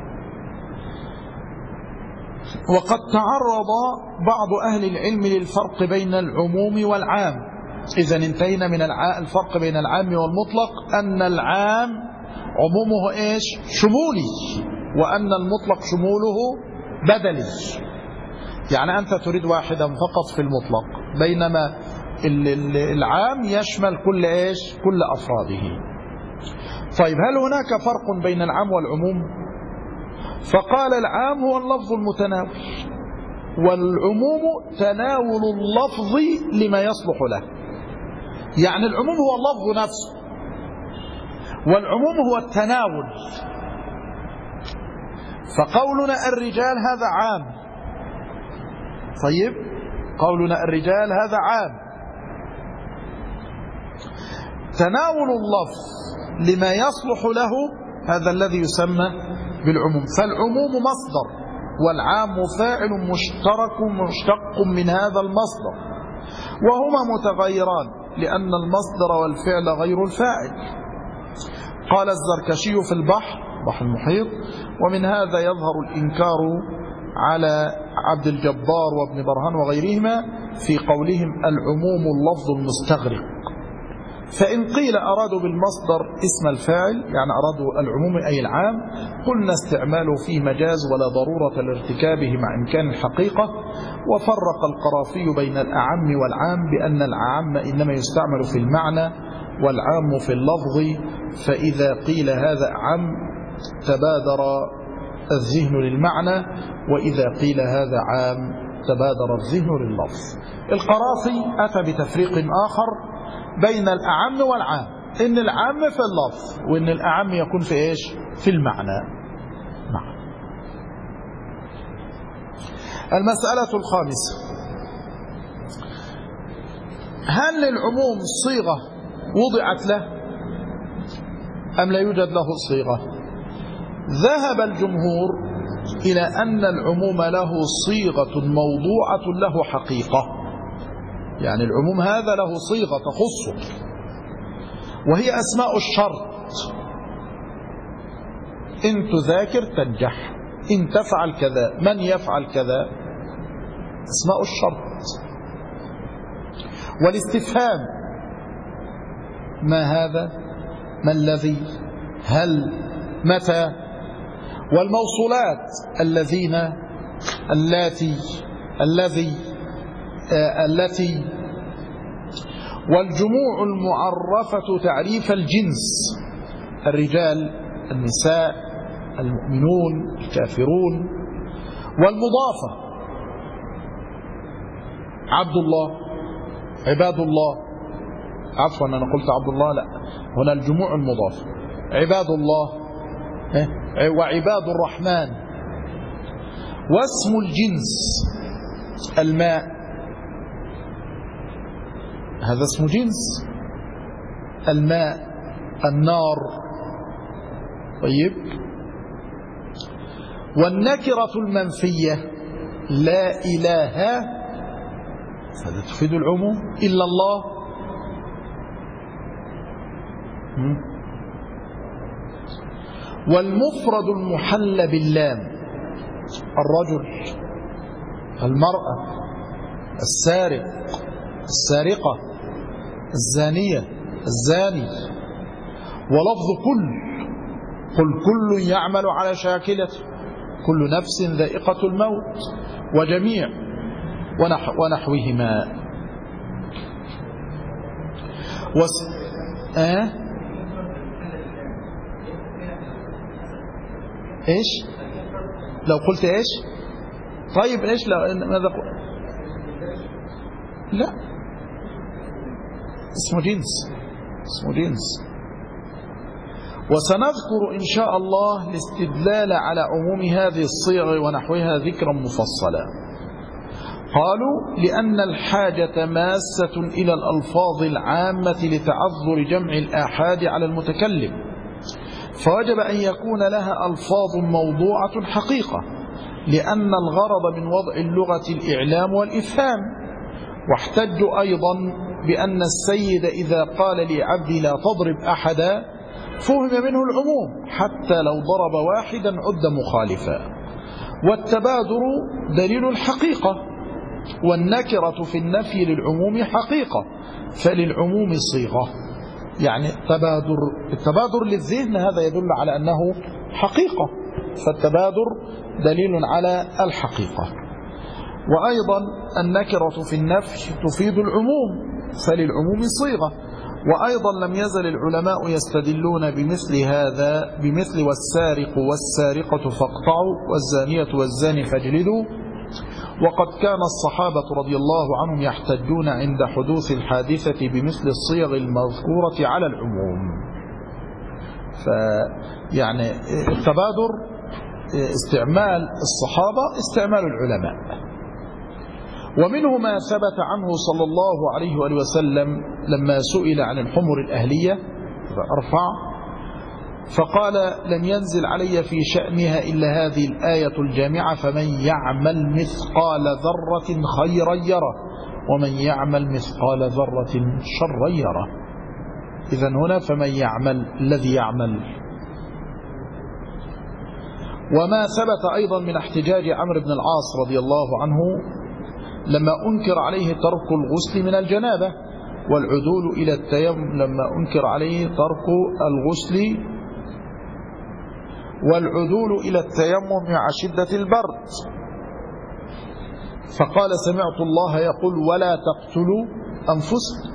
وقد تعرض بعض أهل العلم للفرق بين العموم والعام. إذا انتهينا من الفرق بين العام والمطلق، أن العام عمومه إيش؟ شمولي، وأن المطلق شموله بدلي. يعني أنت تريد واحدا فقط في المطلق، بينما العام يشمل كل إيش؟ كل أفراده. طيب هل هناك فرق بين العام والعموم؟ فقال العام هو اللفظ المتناول، والعموم تناول اللفظ لما يصلح له. يعني العموم هو اللفظ نفسه، والعموم هو التناول. فقولنا الرجال هذا عام، طيب قولنا الرجال هذا عام، تناول اللفظ لما يصلح له هذا الذي يسمى بالعموم. فالعموم مصدر، والعام فاعل مشتق من هذا المصدر، وهما متغيران لأن المصدر والفعل غير الفاعل. قال الزركشي في بحر المحيط: ومن هذا يظهر الإنكار على عبد الجبار وابن برهان وغيرهما في قولهم العموم اللفظ المستغرق. فإن قيل أرادوا بالمصدر اسم الفاعل، يعني أرادوا العموم أي العام، قلنا استعماله فيه مجاز ولا ضرورة لارتكابه مع إمكان الحقيقة. وفرق القرافي بين الأعم والعام بأن العام إنما يستعمل في المعنى والعام في اللفظ، فإذا قيل هذا عام تبادر الذهن للمعنى، وإذا قيل هذا عام تبادر الذهن لللفظ. القرافي أتى بتفريق آخر بين الأعم والعام، إن العام في اللفظ وإن الأعم يكون في إيش؟ في المعنى. نعم. المسألة الخامسة: هل للعموم صيغة وضعت له أم لا يوجد له صيغة؟ ذهب الجمهور إلى أن العموم له صيغة موضوعة له حقيقة، يعني العموم هذا له صيغة تخصه، وهي أسماء الشرط: إن تذاكر تنجح، إن تفعل كذا، من يفعل كذا، أسماء الشرط. والاستفهام: ما هذا، ما الذي، هل، متى. والموصولات: الذين، اللاتي، الذي، التي. والجموع المعرفة تعريف الجنس: الرجال، النساء، المؤمنون، الكافرون. والمضافة: عبد الله، عباد الله، عفوا أنا قلت عبد الله، لا، هنا الجموع المضافة: عباد الله وعباد الرحمن. واسم الجنس: الماء، هذا اسم جنس، الماء، النار. طيب. والنكرة المنفية: لا إله، هذا تفيد العموم، إلا الله. والمفرد المحل باللام: الرجل، المرأة، السارق، السارقة، الزانية، الزاني. ولفظ كل: قل كل يعمل على شاكلته، كل نفس ذائقة الموت، وجميع، ونحوهما. ايش لو قلت ايش؟ طيب ايش لو ماذا قلت؟ لا، اسمه جنس. وسنذكر إن شاء الله الاستدلال على عموم هذه الصيغ ونحوها ذكرا مفصلا. قالوا لأن الحاجة ماسة إلى الألفاظ العامة لتعذر جمع الآحاد على المتكلم، فوجب أن يكون لها ألفاظ موضوعة حقيقة، لأن الغرض من وضع اللغة الإعلام والإفهام. واحتجوا أيضا بأن السيد إذا قال لعبدي لا تضرب أحدا فهم منه العموم حتى لو ضرب واحدا عد مخالفا. والتبادر دليل الحقيقة، والنكرة في النفي للعموم حقيقة، فللعموم صيغة. يعني التبادر للذهن هذا يدل على أنه حقيقة، فالتبادر دليل على الحقيقة. وأيضا النكرة في النفي تفيد العموم، فللعموم صيغة. وأيضا لم يزل العلماء يستدلون بمثل هذا بمثل والسارق والسارقة فاقطعوا والزانية والزاني فاجلدوا. وقد كان الصحابة رضي الله عنهم يحتجون عند حدوث الحادثة بمثل الصيغ المذكورة على العموم. فيعني التبادر استعمال الصحابة استعمال العلماء. ومنه ما ثبت عنه صلى الله عليه وآله وسلم لما سئل عن الحمر الأهلية أرفع فقال لم ينزل علي في شأنها إلا هذه الآية الجامعة فمن يعمل مثقال ذرة خيرا يره ومن يعمل مثقال ذرة شرا يره. إذن هنا فمن يعمل الذي يعمل. وما ثبت أيضا من احتجاج عمرو بن العاص رضي الله عنه لما أنكر عليه ترك الغسل من الجنابة والعدول إلى التيمم، لما أنكر عليه ترك الغسل والعدول إلى التيمم مع شدة البرد، فقال سمعت الله يقول ولا تقتلوا أنفسكم،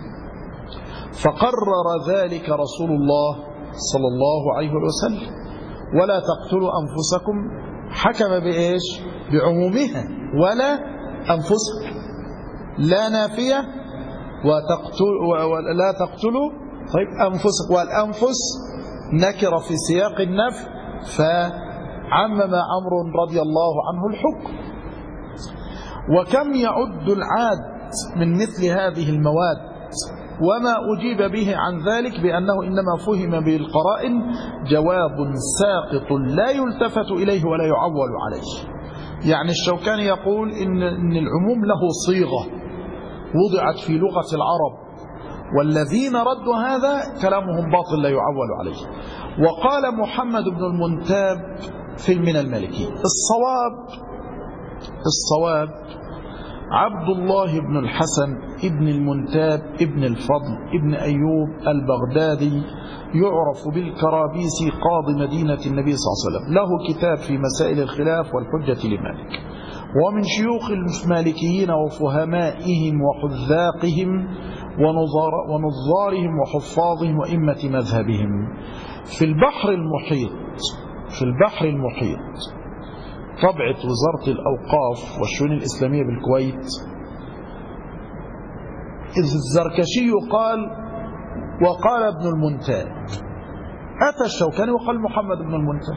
فقرر ذلك رسول الله صلى الله عليه وسلم. ولا تقتلوا أنفسكم حكم بإيش؟ بعمومها، ولا أنفسكم لا نافية ولا تقتلوا طيب أنفسكم، والأنفس نكر في سياق النفي فعمم عمرو رضي الله عنه الحكم. وكم يعد العاد من مثل هذه المواد، وما أجيب به عن ذلك بأنه إنما فهم بالقرائن جواب ساقط لا يلتفت إليه ولا يعول عليه. يعني الشوكاني يقول إن العموم له صيغة وضعت في لغة العرب، والذين ردوا هذا كلامهم باطل لا يعول عليه. وقال محمد بن المنتاب في من المالكي الصواب عبد الله بن الحسن ابن المنتاب ابن الفضل ابن أيوب البغدادي يعرف بالكرابيسي قاضي مدينة النبي صلى الله عليه وسلم، له كتاب في مسائل الخلاف والحجة لمالك، ومن شيوخ المالكيين وفهمائهم وحذاقهم ونظارهم وحفاظهم وإمة مذهبهم. في البحر المحيط طبعة وزارة الأوقاف والشؤون الإسلامية بالكويت، إذ الزركشي قال وقال ابن المنتاب، أتى الشوكاني وقال محمد بن المنتاب،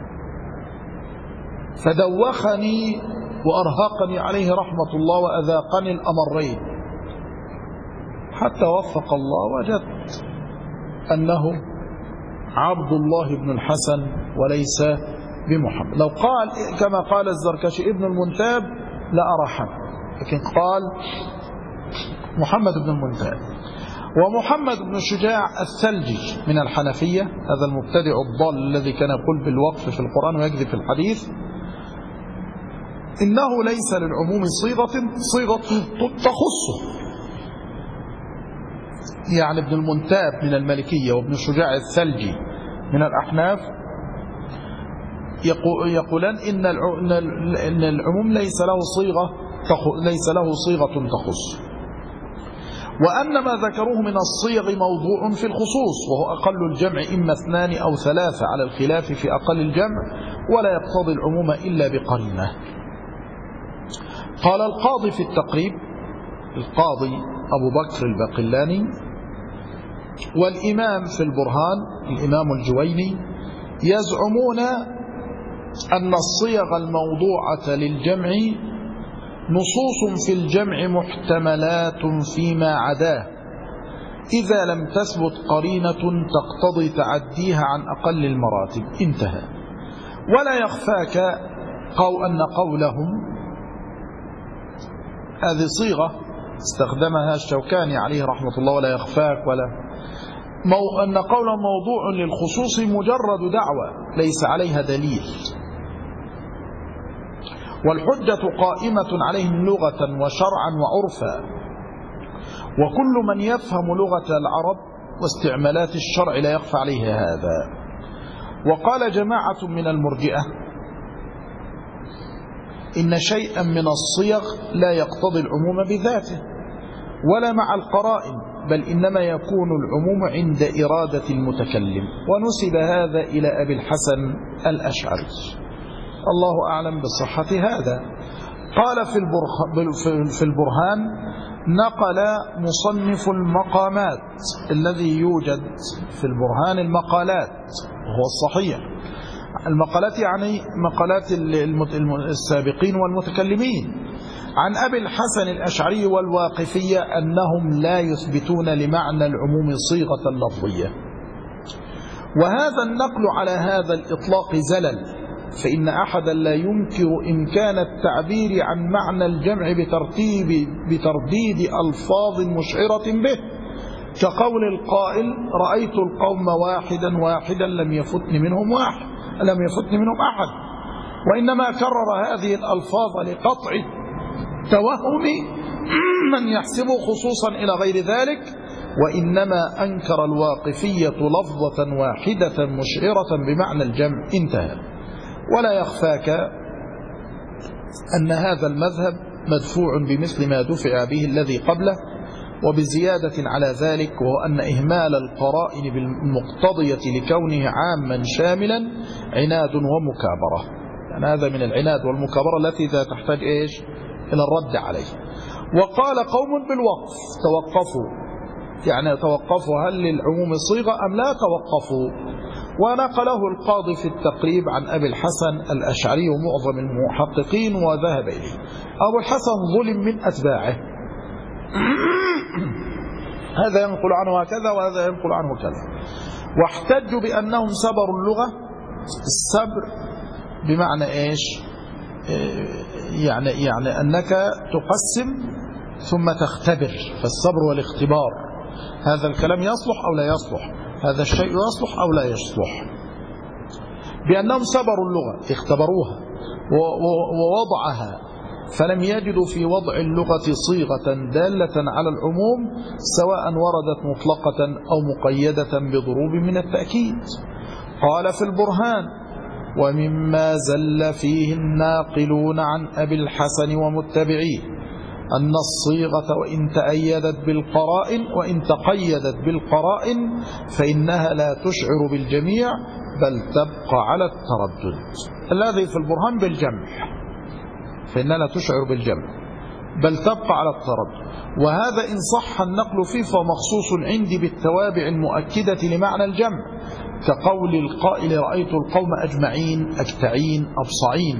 فدوخني وأرهقني عليه رحمة الله وأذاقني الأمرين حتى وفق الله وجدت أنه عبد الله بن الحسن وليس بمحمد. لو قال كما قال الزركشي ابن المنتاب لا أرى حمد، لكن قال محمد بن المنتاب. ومحمد بن شجاع الثلجي من الحنفية، هذا المبتدع الضال الذي كان يقول بالوقف في القرآن ويكذب في الحديث، إنه ليس للعموم صيغة تخصه. يعني ابن المنتاب من المالكية وابن شجاع الثلجي من الأحناف يقولان إن العموم ليس له صيغة تخص، وأن ما ذكروه من الصيغ موضوع في الخصوص، وهو أقل الجمع إما 2 أو 3 على الخلاف في أقل الجمع، ولا يقتضي العموم إلا بقرينة. قال القاضي في التقريب، القاضي أبو بكر الباقلاني والإمام في البرهان الإمام الجويني يزعمون أن الصيغ الموضوعة للجمع نصوص في الجمع محتملات فيما عداه إذا لم تثبت قرينة تقتضي تعديها عن أقل المراتب. انتهى. ولا يخفاك أن قولهم، هذه صيغة استخدمها الشوكاني عليه رحمة الله، ولا يخفاك أن قولهم موضوع للخصوص مجرد دعوة ليس عليها دليل، والحجة قائمة عليهم لغة وشرعا وعرفا، وكل من يفهم لغة العرب واستعمالات الشرع لا يخفى عليه هذا. وقال جماعة من المرجئة إن شيئا من الصيغ لا يقتضي العموم بذاته ولا مع القرائن، بل إنما يكون العموم عند إرادة المتكلم، ونسب هذا إلى أبي الحسن الأشعري. الله أعلم بصحة هذا. قال في البرهان نقل مصنف المقامات الذي يوجد في البرهان المقالات، وهو الصحيح. المقالات يعني مقالات السابقين والمتكلمين، عن أبي الحسن الأشعري والواقفية أنهم لا يثبتون لمعنى العموم صيغة لفظية. وهذا النقل على هذا الإطلاق زلل، فإن أحدا لا ينكر إمكان التعبير عن معنى الجمع بترديد ألفاظ مشعرة به، كقول القائل رأيت القوم واحدا لم يفتن منهم أحد، وإنما كرر هذه الألفاظ لقطع توهم من يحسب خصوصا إلى غير ذلك، وإنما أنكر الواقفية لفظة واحدة مشعرة بمعنى الجمع. انتهى. ولا يخفاك أن هذا المذهب مدفوع بمثل ما دفع به الذي قبله، وبزيادة على ذلك، وهو أن إهمال القرائن بالمقتضية لكونه عاما شاملا عناد ومكابرة. يعني هذا من العناد والمكابرة التي لا تحتاج إلى الرد عليه. وقال قوم بالوقف توقفوا، يعني توقفوا هل للعموم صيغة أم لا توقفوا. ونقله القاضي في التقريب عن أبي الحسن الأشعري ومعظم المحققين وذهب إليه. أبو الحسن ظلم من أتباعه، هذا ينقل عنه هكذا وهذا ينقل عنه كذا، واحتجوا بأنهم سبروا اللغة. السبر بمعنى إيش؟ يعني أنك تقسم ثم تختبر، فالصبر والاختبار. هذا الكلام يصلح أو لا يصلح، هذا الشيء يصلح أو لا يصلح. بأنهم سبروا اللغة، اختبروها ووضعها، فلم يجدوا في وضع اللغة صيغة دالة على العموم، سواء وردت مطلقة أو مقيدة بضروب من التأكيد. قال في البرهان ومما زل فيه الناقلون عن أبي الحسن ومتبعيه أن الصيغة وإن تقيدت بالقرائن فإنها لا تشعر بالجميع بل تبقى على التردد. الذي في البرهان بالجمع، فإنها لا تشعر بالجمع بل تبقى على التردد، وهذا إن صح النقل فيه فمخصوص عندي بالتوابع المؤكدة لمعنى الجمع، كقول القائل رأيت القوم أجمعين أكتعين أبصعين.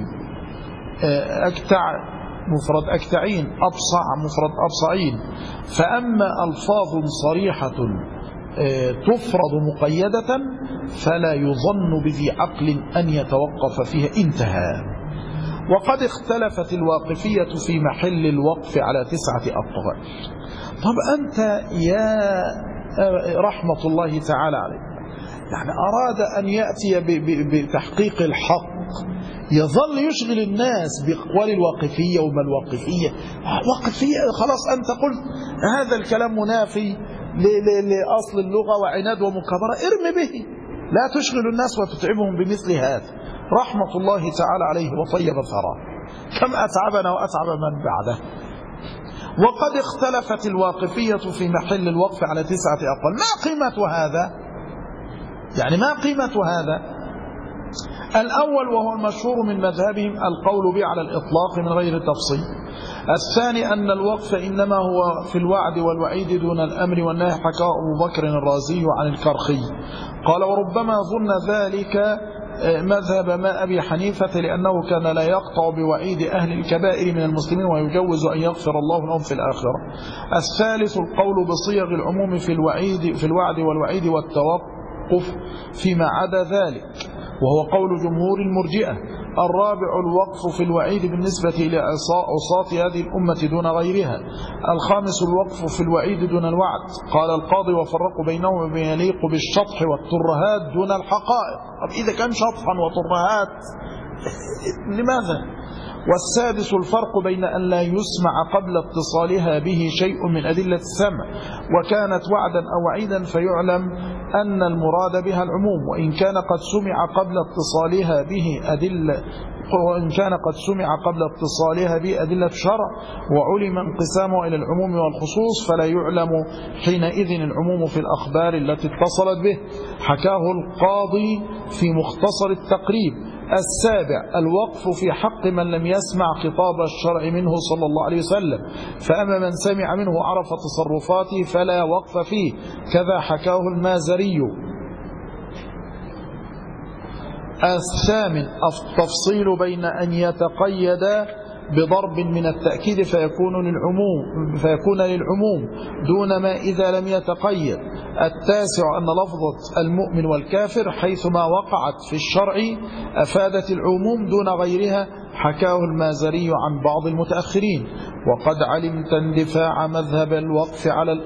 أكتع مفرد أكتعين، أبصع مفرد أبصعين. فأما ألفاظ صريحة تفرض مقيدة فلا يظن بذي عقل أن يتوقف فيها. انتهى. وقد اختلفت الواقفية في محل الوقف على 9 أقوال. طب أنت يا رحمة الله تعالى عليك يعني أراد أن يأتي بتحقيق الحق، يظل يشغل الناس بأقوال الواقفية وما الواقفية. واقفية خلاص، أنت قلت هذا الكلام منافي لأصل اللغة وعناد ومكابرة، ارم به، لا تشغل الناس وتتعبهم بمثل هذا. رحمة الله تعالى عليه وطيب ثراه، كم أتعبنا وأتعب من بعده. وقد اختلفت الواقفية في محل الوقف على 9 أقوال. ما قيمة هذا؟ يعني ما قيمة هذا؟ الأول وهو المشهور من مذهبهم القول به على الإطلاق من غير تفصيل. الثاني أن الوقف إنما هو في الوعد والوعيد دون الأمر والنهي، حكاه أبو بكر الرازي عن الكرخي قال: وربما ظن ذلك مذهب ما أبي حنيفة، لأنه كان لا يقطع بوعيد أهل الكبائر من المسلمين ويجوز أن يغفر الله لهم في الآخرة. الثالث القول بصيغ العموم في الوعد والوعيد والتوقف فيما عدا ذلك، وهو قول جمهور المرجئة. الرابع الوقف في الوعيد بالنسبة إلى عصاة هذه الأمة دون غيرها. الخامس الوقف في الوعيد دون الوعد. قال القاضي: وفرقوا بينهم بما يليق بالشطح والترهات دون الحقائق. طب إذا كان شطحا وترهات لماذا؟ والسادس الفرق بين أن لا يسمع قبل اتصالها به شيء من أدلة السمع، وكانت وعدا أو وعيدا فيعلم أن المراد بها العموم، وإن كان قد سمع قبل اتصالها به أدلة شرع وعلم انقسامه إلى العموم والخصوص، فلا يعلم حينئذ العموم في الأخبار التي اتصلت به. حكاه القاضي في مختصر التقريب. السابع الوقف في حق من لم يسمع خطاب الشرع منه صلى الله عليه وسلم، فأما من سمع منه عرف تصرفاته فلا وقف فيه، كذا حكاه المازري. الثامن التفصيل بين أن يتقيد بضرب من التأكيد فيكون للعموم دون ما إذا لم يتقيد. التاسع أن لفظة المؤمن والكافر حيثما وقعت في الشرع أفادت العموم دون غيرها، حكاه المازري عن بعض المتأخرين. وقد علمت اندفاع مذهب الوقف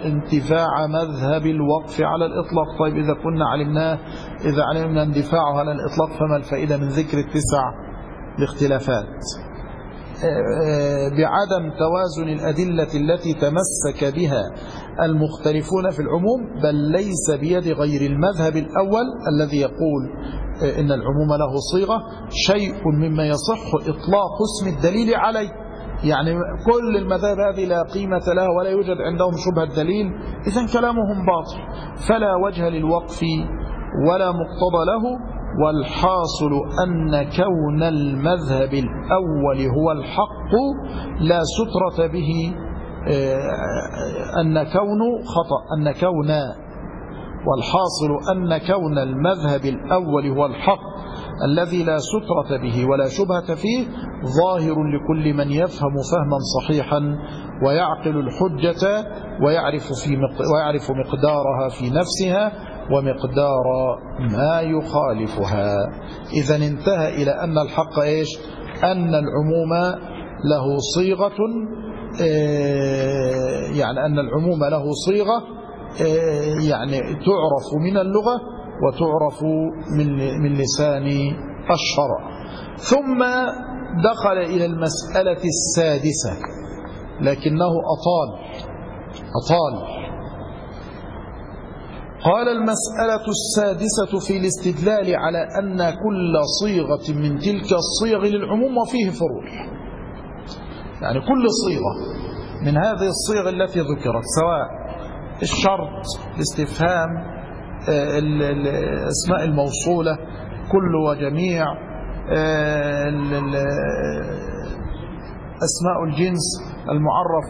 على الإطلاق. طيب إذا علمنا اندفاعه على الإطلاق فما الفائدة من ذكر التسع الاختلافات؟ بعدم توازن الأدلة التي تمسك بها المختلفون في العموم، بل ليس بيد غير المذهب الأول الذي يقول إن العموم له صيغة شيء مما يصح إطلاق اسم الدليل عليه. يعني كل المذاهب هذه لا قيمة لها ولا يوجد عندهم شبهة دليل، إذن كلامهم باطل، فلا وجه للوقف ولا مقتضى له. والحاصل أن كون المذهب الأول هو الحق لا سترة به، والحاصل أن كون المذهب الأول هو الحق الذي لا سترة به ولا شبهة فيه ظاهر لكل من يفهم فهما صحيحا ويعقل الحجة ويعرف مقدارها في نفسها ومقدار ما يخالفها. إذا انتهى إلى أن الحق إيش؟ أن العموم له صيغة، يعني أن العموم له صيغة يعني تعرف من اللغة وتعرف من لسان الشرع. ثم دخل إلى المسألة السادسة لكنه أطال. قال: المسألة السادسة في الاستدلال على أن كل صيغة من تلك الصيغ للعموم وفيه فروع. يعني كل صيغة من هذه الصيغ التي ذكرت، سواء الشرط، الاستفهام، الأسماء الموصولة، كل وجميع، أسماء الجنس، المعرف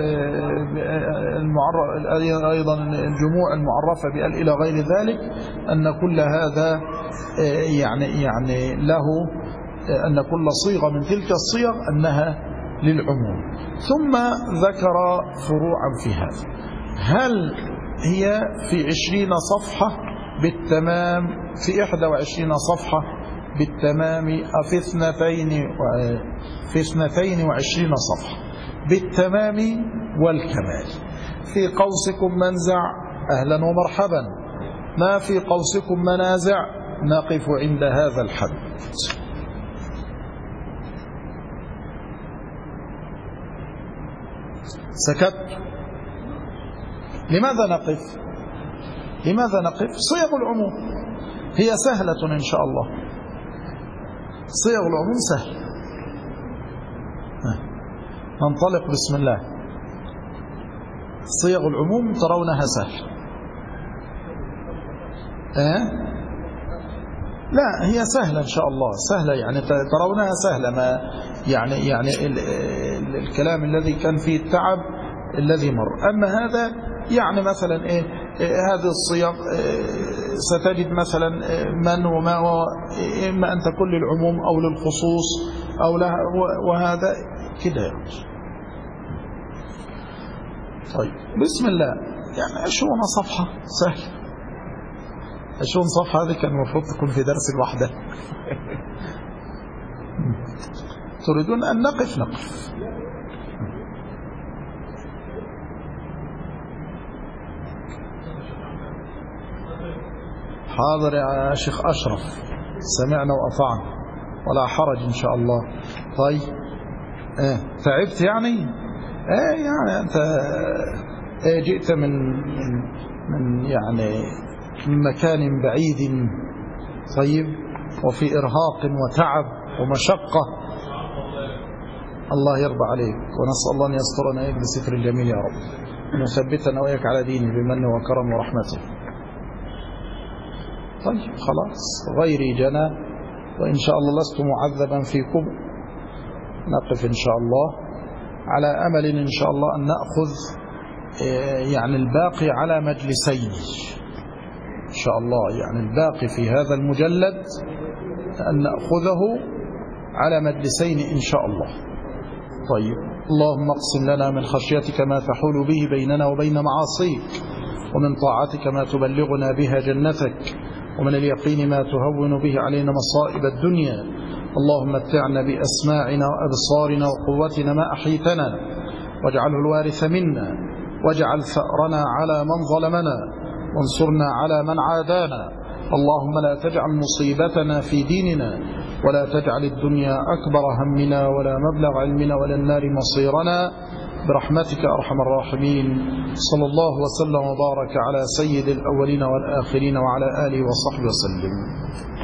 أيضا الجموع المعرفة بأل إلى غير ذلك، أن كل هذا يعني له أن كل صيغة من تلك الصيغ أنها للعموم. ثم ذكر فروعا في هذا. هل هي في 20 صفحة بالتمام، في 21 صفحة بالتمام، في 22 صفحة بالتمام والكمال. في قوسكم منزع أهلا ومرحبا، ما في قوسكم منازع نقف عند هذا الحد. سكت. لماذا نقف؟ صيغ العموم هي سهلة إن شاء الله، صيغ العموم سهل. ننطلق بسم الله. صيغ العموم ترونها سهل. لا هي سهلة إن شاء الله، سهلة يعني ترونها سهلة، ما يعني الكلام الذي كان فيه التعب الذي مر. أما هذا يعني مثلا هذه الصيغ ستجد مثلا من وما، إما أن تكون للعموم أو للخصوص أو لها، وهذا كده يعني. طيب بسم الله. يعني 20 صفحة سهل. 20 صفحة هذه كان المفروض تكون في درس الوحدة. تريدون أن نقف نقف. حاضر يا شيخ أشرف، سمعنا وأطعنا ولا حرج إن شاء الله. طيب تعبت يعني؟ يعني أنت جئت من يعني من مكان بعيد، طيب، وفي إرهاق وتعب ومشقة. الله يرضى عليك، ونسأل الله أن يسترنا إياك بستر الجميل يا رب، أن يثبتنا وإياك على دينه بمنه وكرمه ورحمته. طيب خلاص، غيري جنى، وإن شاء الله لست معذبا فيكم. نقف إن شاء الله على أمل إن شاء الله أن نأخذ يعني الباقي على مجلسين إن شاء الله. يعني الباقي في هذا المجلد أن نأخذه على مجلسين إن شاء الله. طيب، اللهم اقسم لنا من خشيتك ما تحول به بيننا وبين معاصيك، ومن طاعتك ما تبلغنا بها جنتك، ومن اليقين ما تهون به علينا مصائب الدنيا. اللهم متعنا بأسماعنا وأبصارنا وقوتنا ما أحيتنا، واجعله الوارث منا، واجعل ثأرنا على من ظلمنا، وانصرنا على من عادانا. اللهم لا تجعل مصيبتنا في ديننا، ولا تجعل الدنيا أكبر همنا ولا مبلغ علمنا ولا النار مصيرنا، برحمتك أرحم الراحمين. صلى الله وسلم وبارك على سيد الأولين والآخرين وعلى آله وصحبه وسلم.